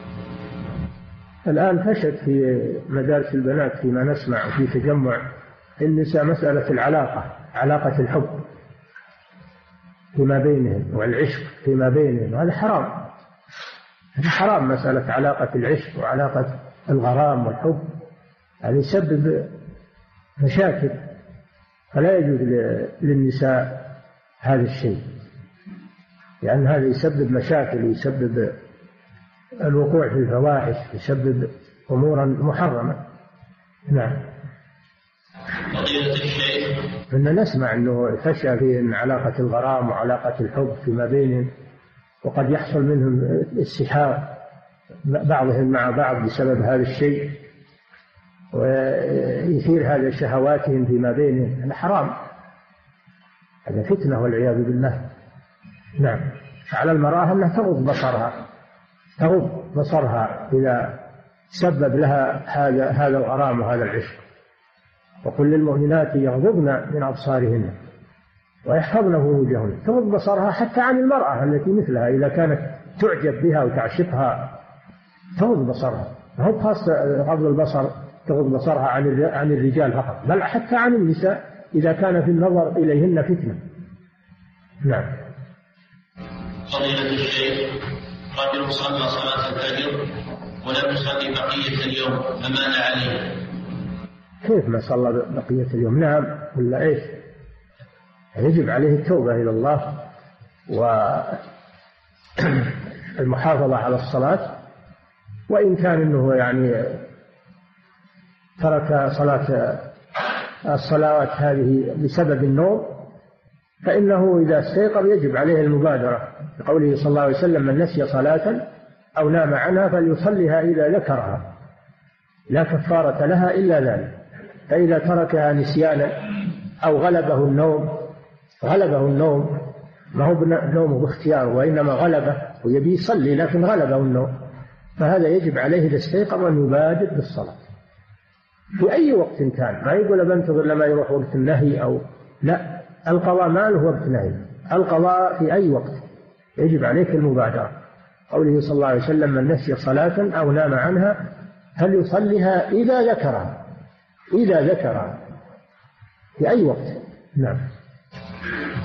الآن فشت في مدارس البنات فيما نسمع في تجمع النساء مسألة العلاقة، علاقة الحب فيما بينهم والعشق فيما بينهم، هذا حرام، هذا حرام، مسألة علاقة العشق وعلاقة الغرام والحب، هذا يعني يسبب مشاكل، فلا يجوز للنساء هذا الشيء، لأن هذا يسبب مشاكل ويسبب الوقوع في الفواحش، يسبب أمورا محرمة. نعم. فضيلة الشيخ، إن نسمع أنه فشى في علاقة الغرام وعلاقة الحب فيما بينهم، وقد يحصل منهم السحاب بعضهم مع بعض بسبب هذا الشيء، ويثير هذا شهواتهم فيما بينهم، هذا حرام، هذا فتنة والعياذ بالله. نعم. على المرأة أنها تغض بصرها، تغض بصرها إذا سبب لها هذا هذا الغرام وهذا العشق، وقل للمؤمنات يغضضن من أبصارهن ويحفظن فروجهن، تغض بصرها حتى عن المرأة التي مثلها إذا كانت تعجب بها وتعشقها تغض بصرها، هو خاص غض البصر تغض بصرها عن عن الرجال فقط، بل حتى عن النساء إذا كان في النظر إليهن فتنة. نعم. فضيلة الشيخ، رجل صلى صلاة الفجر ولم يصلي بقية اليوم فماذا عليه؟ كيف ما صلى بقية اليوم؟ نعم ولا إيش؟ يجب عليه التوبة إلى الله والمحافظة على الصلاة، وإن كان إنه يعني ترك صلاة الصلوات هذه بسبب النوم، فإنه إذا استيقظ يجب عليه المبادرة، بقوله صلى الله عليه وسلم: من نسي صلاة أو نام عنها فليصليها إذا ذكرها لا كفارة لها إلا ذلك. فإذا تركها نسيانا أو غلبه النوم غلبه النوم ما هو نومه باختياره وإنما غلبه ويبي يصلي لكن غلبه النوم، فهذا يجب عليه إذا استيقظ أن يبادر بالصلاة في أي وقت كان، ما يقول بنتظر لما يروح وقت النهي أو لا، القضاء ما له وقت نهي، القضاء في أي وقت يجب عليك المبادرة. قوله صلى الله عليه وسلم: من نسي صلاة أو نام عنها فليصليها إذا ذكرها إذا ذكرها في أي وقت. نعم.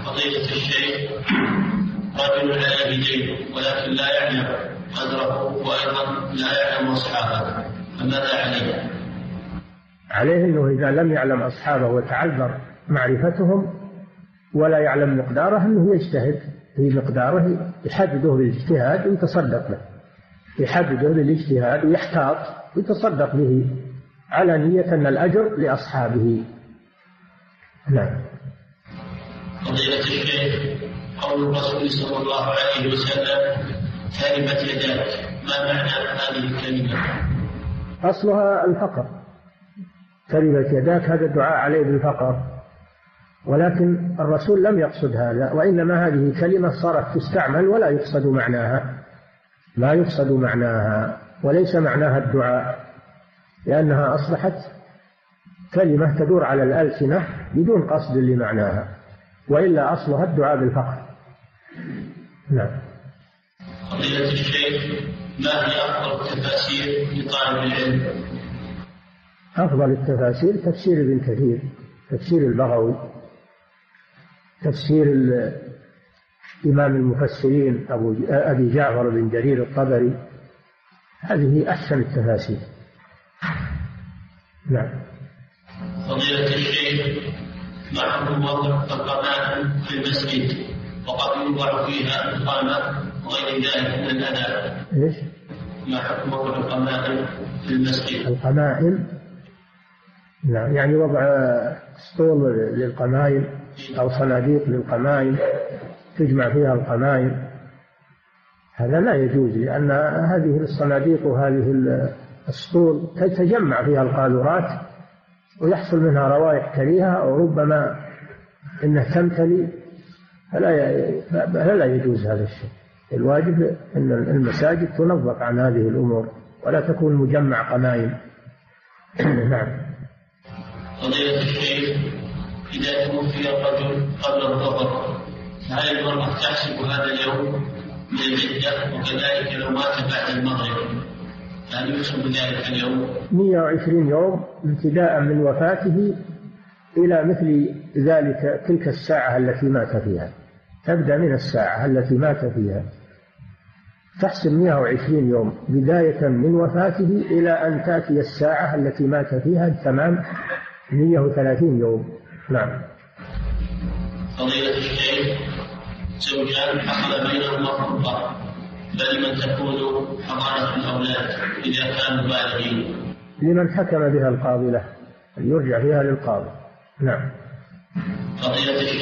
فضيلة الشيخ، رجل عليه دين ولكن لا يعلم قدره وأيضا لا يعلم أصحابه، فماذا عليه؟ عليه أنه إذا لم يعلم أصحابه وتعذر معرفتهم ولا يعلم مقداره أنه يجتهد في مقداره، يحدده بالاجتهاد ويتصدق به، يحدده بالاجتهاد ويحتاط ويتصدق به على نية أن الأجر لأصحابه. نعم. فضيلة الشيخ، قول الرسول صلى الله عليه وسلم تربت يداك، ما معنى هذه الكلمة؟ أصلها الفقر، تربت يداك هذا الدعاء عليه بالفقر، ولكن الرسول لم يقصد هذا، وإنما هذه كلمة صارت تستعمل ولا يقصد معناها، لا يقصد معناها وليس معناها الدعاء، لأنها أصبحت كلمة تدور على الألسنة بدون قصد لمعناها، وإلا أصلها الدعاء بالفقر. نعم. فضيلة الشيخ، ما هي أفضل التفاسير لطالب العلم؟ أفضل التفاسير تفسير ابن كثير، تفسير البغوي، تفسير إمام المفسرين أبو أبي جعفر بن جرير الطبري، هذه أحسن التفاسير. نعم. فضيلة الشيخ، ما حكم وضع القمامة في المسجد وقد يوضع فيها القامة وغير ذلك من الأذى؟ إيش؟ ما حكم وضع القمامة في المسجد؟ القمائم، نعم، يعني وضع اسطول للقمائم أو صناديق للقمائم تجمع فيها القمائم، هذا لا يجوز، لأن هذه الصناديق وهذه الاسطول تتجمع فيها القاذورات ويحصل منها روائح كريهة، وربما إنها تمتلي، فلا لا يجوز هذا الشيء. الواجب أن المساجد تنظف عن هذه الأمور ولا تكون مجمع قمائم. نعم. فضيلة الشيخ، إذا توفي الرجل قبل الظهر فهل المرأة تحسب هذا اليوم من العدة؟ وكذلك لو مات بعد المغرب هل يحسب ذلك اليوم؟ مئة وعشرين يوم ابتداء من وفاته إلى مثل ذلك تلك الساعة التي مات فيها، تبدأ من الساعة التي مات فيها، تحسب مئة وعشرين يوم بداية من وفاته إلى أن تأتي الساعة التي مات فيها، تمام مئة وثلاثين يوم. نعم. فضيلة الشيخ، زوجان حصل بينهما فرقة، فلمن تكون حضانة الأولاد إذا كانوا بالغين؟ لمن حكم بها القاضي له، يرجع فيها للقاضي. نعم. فضيلة الشيخ،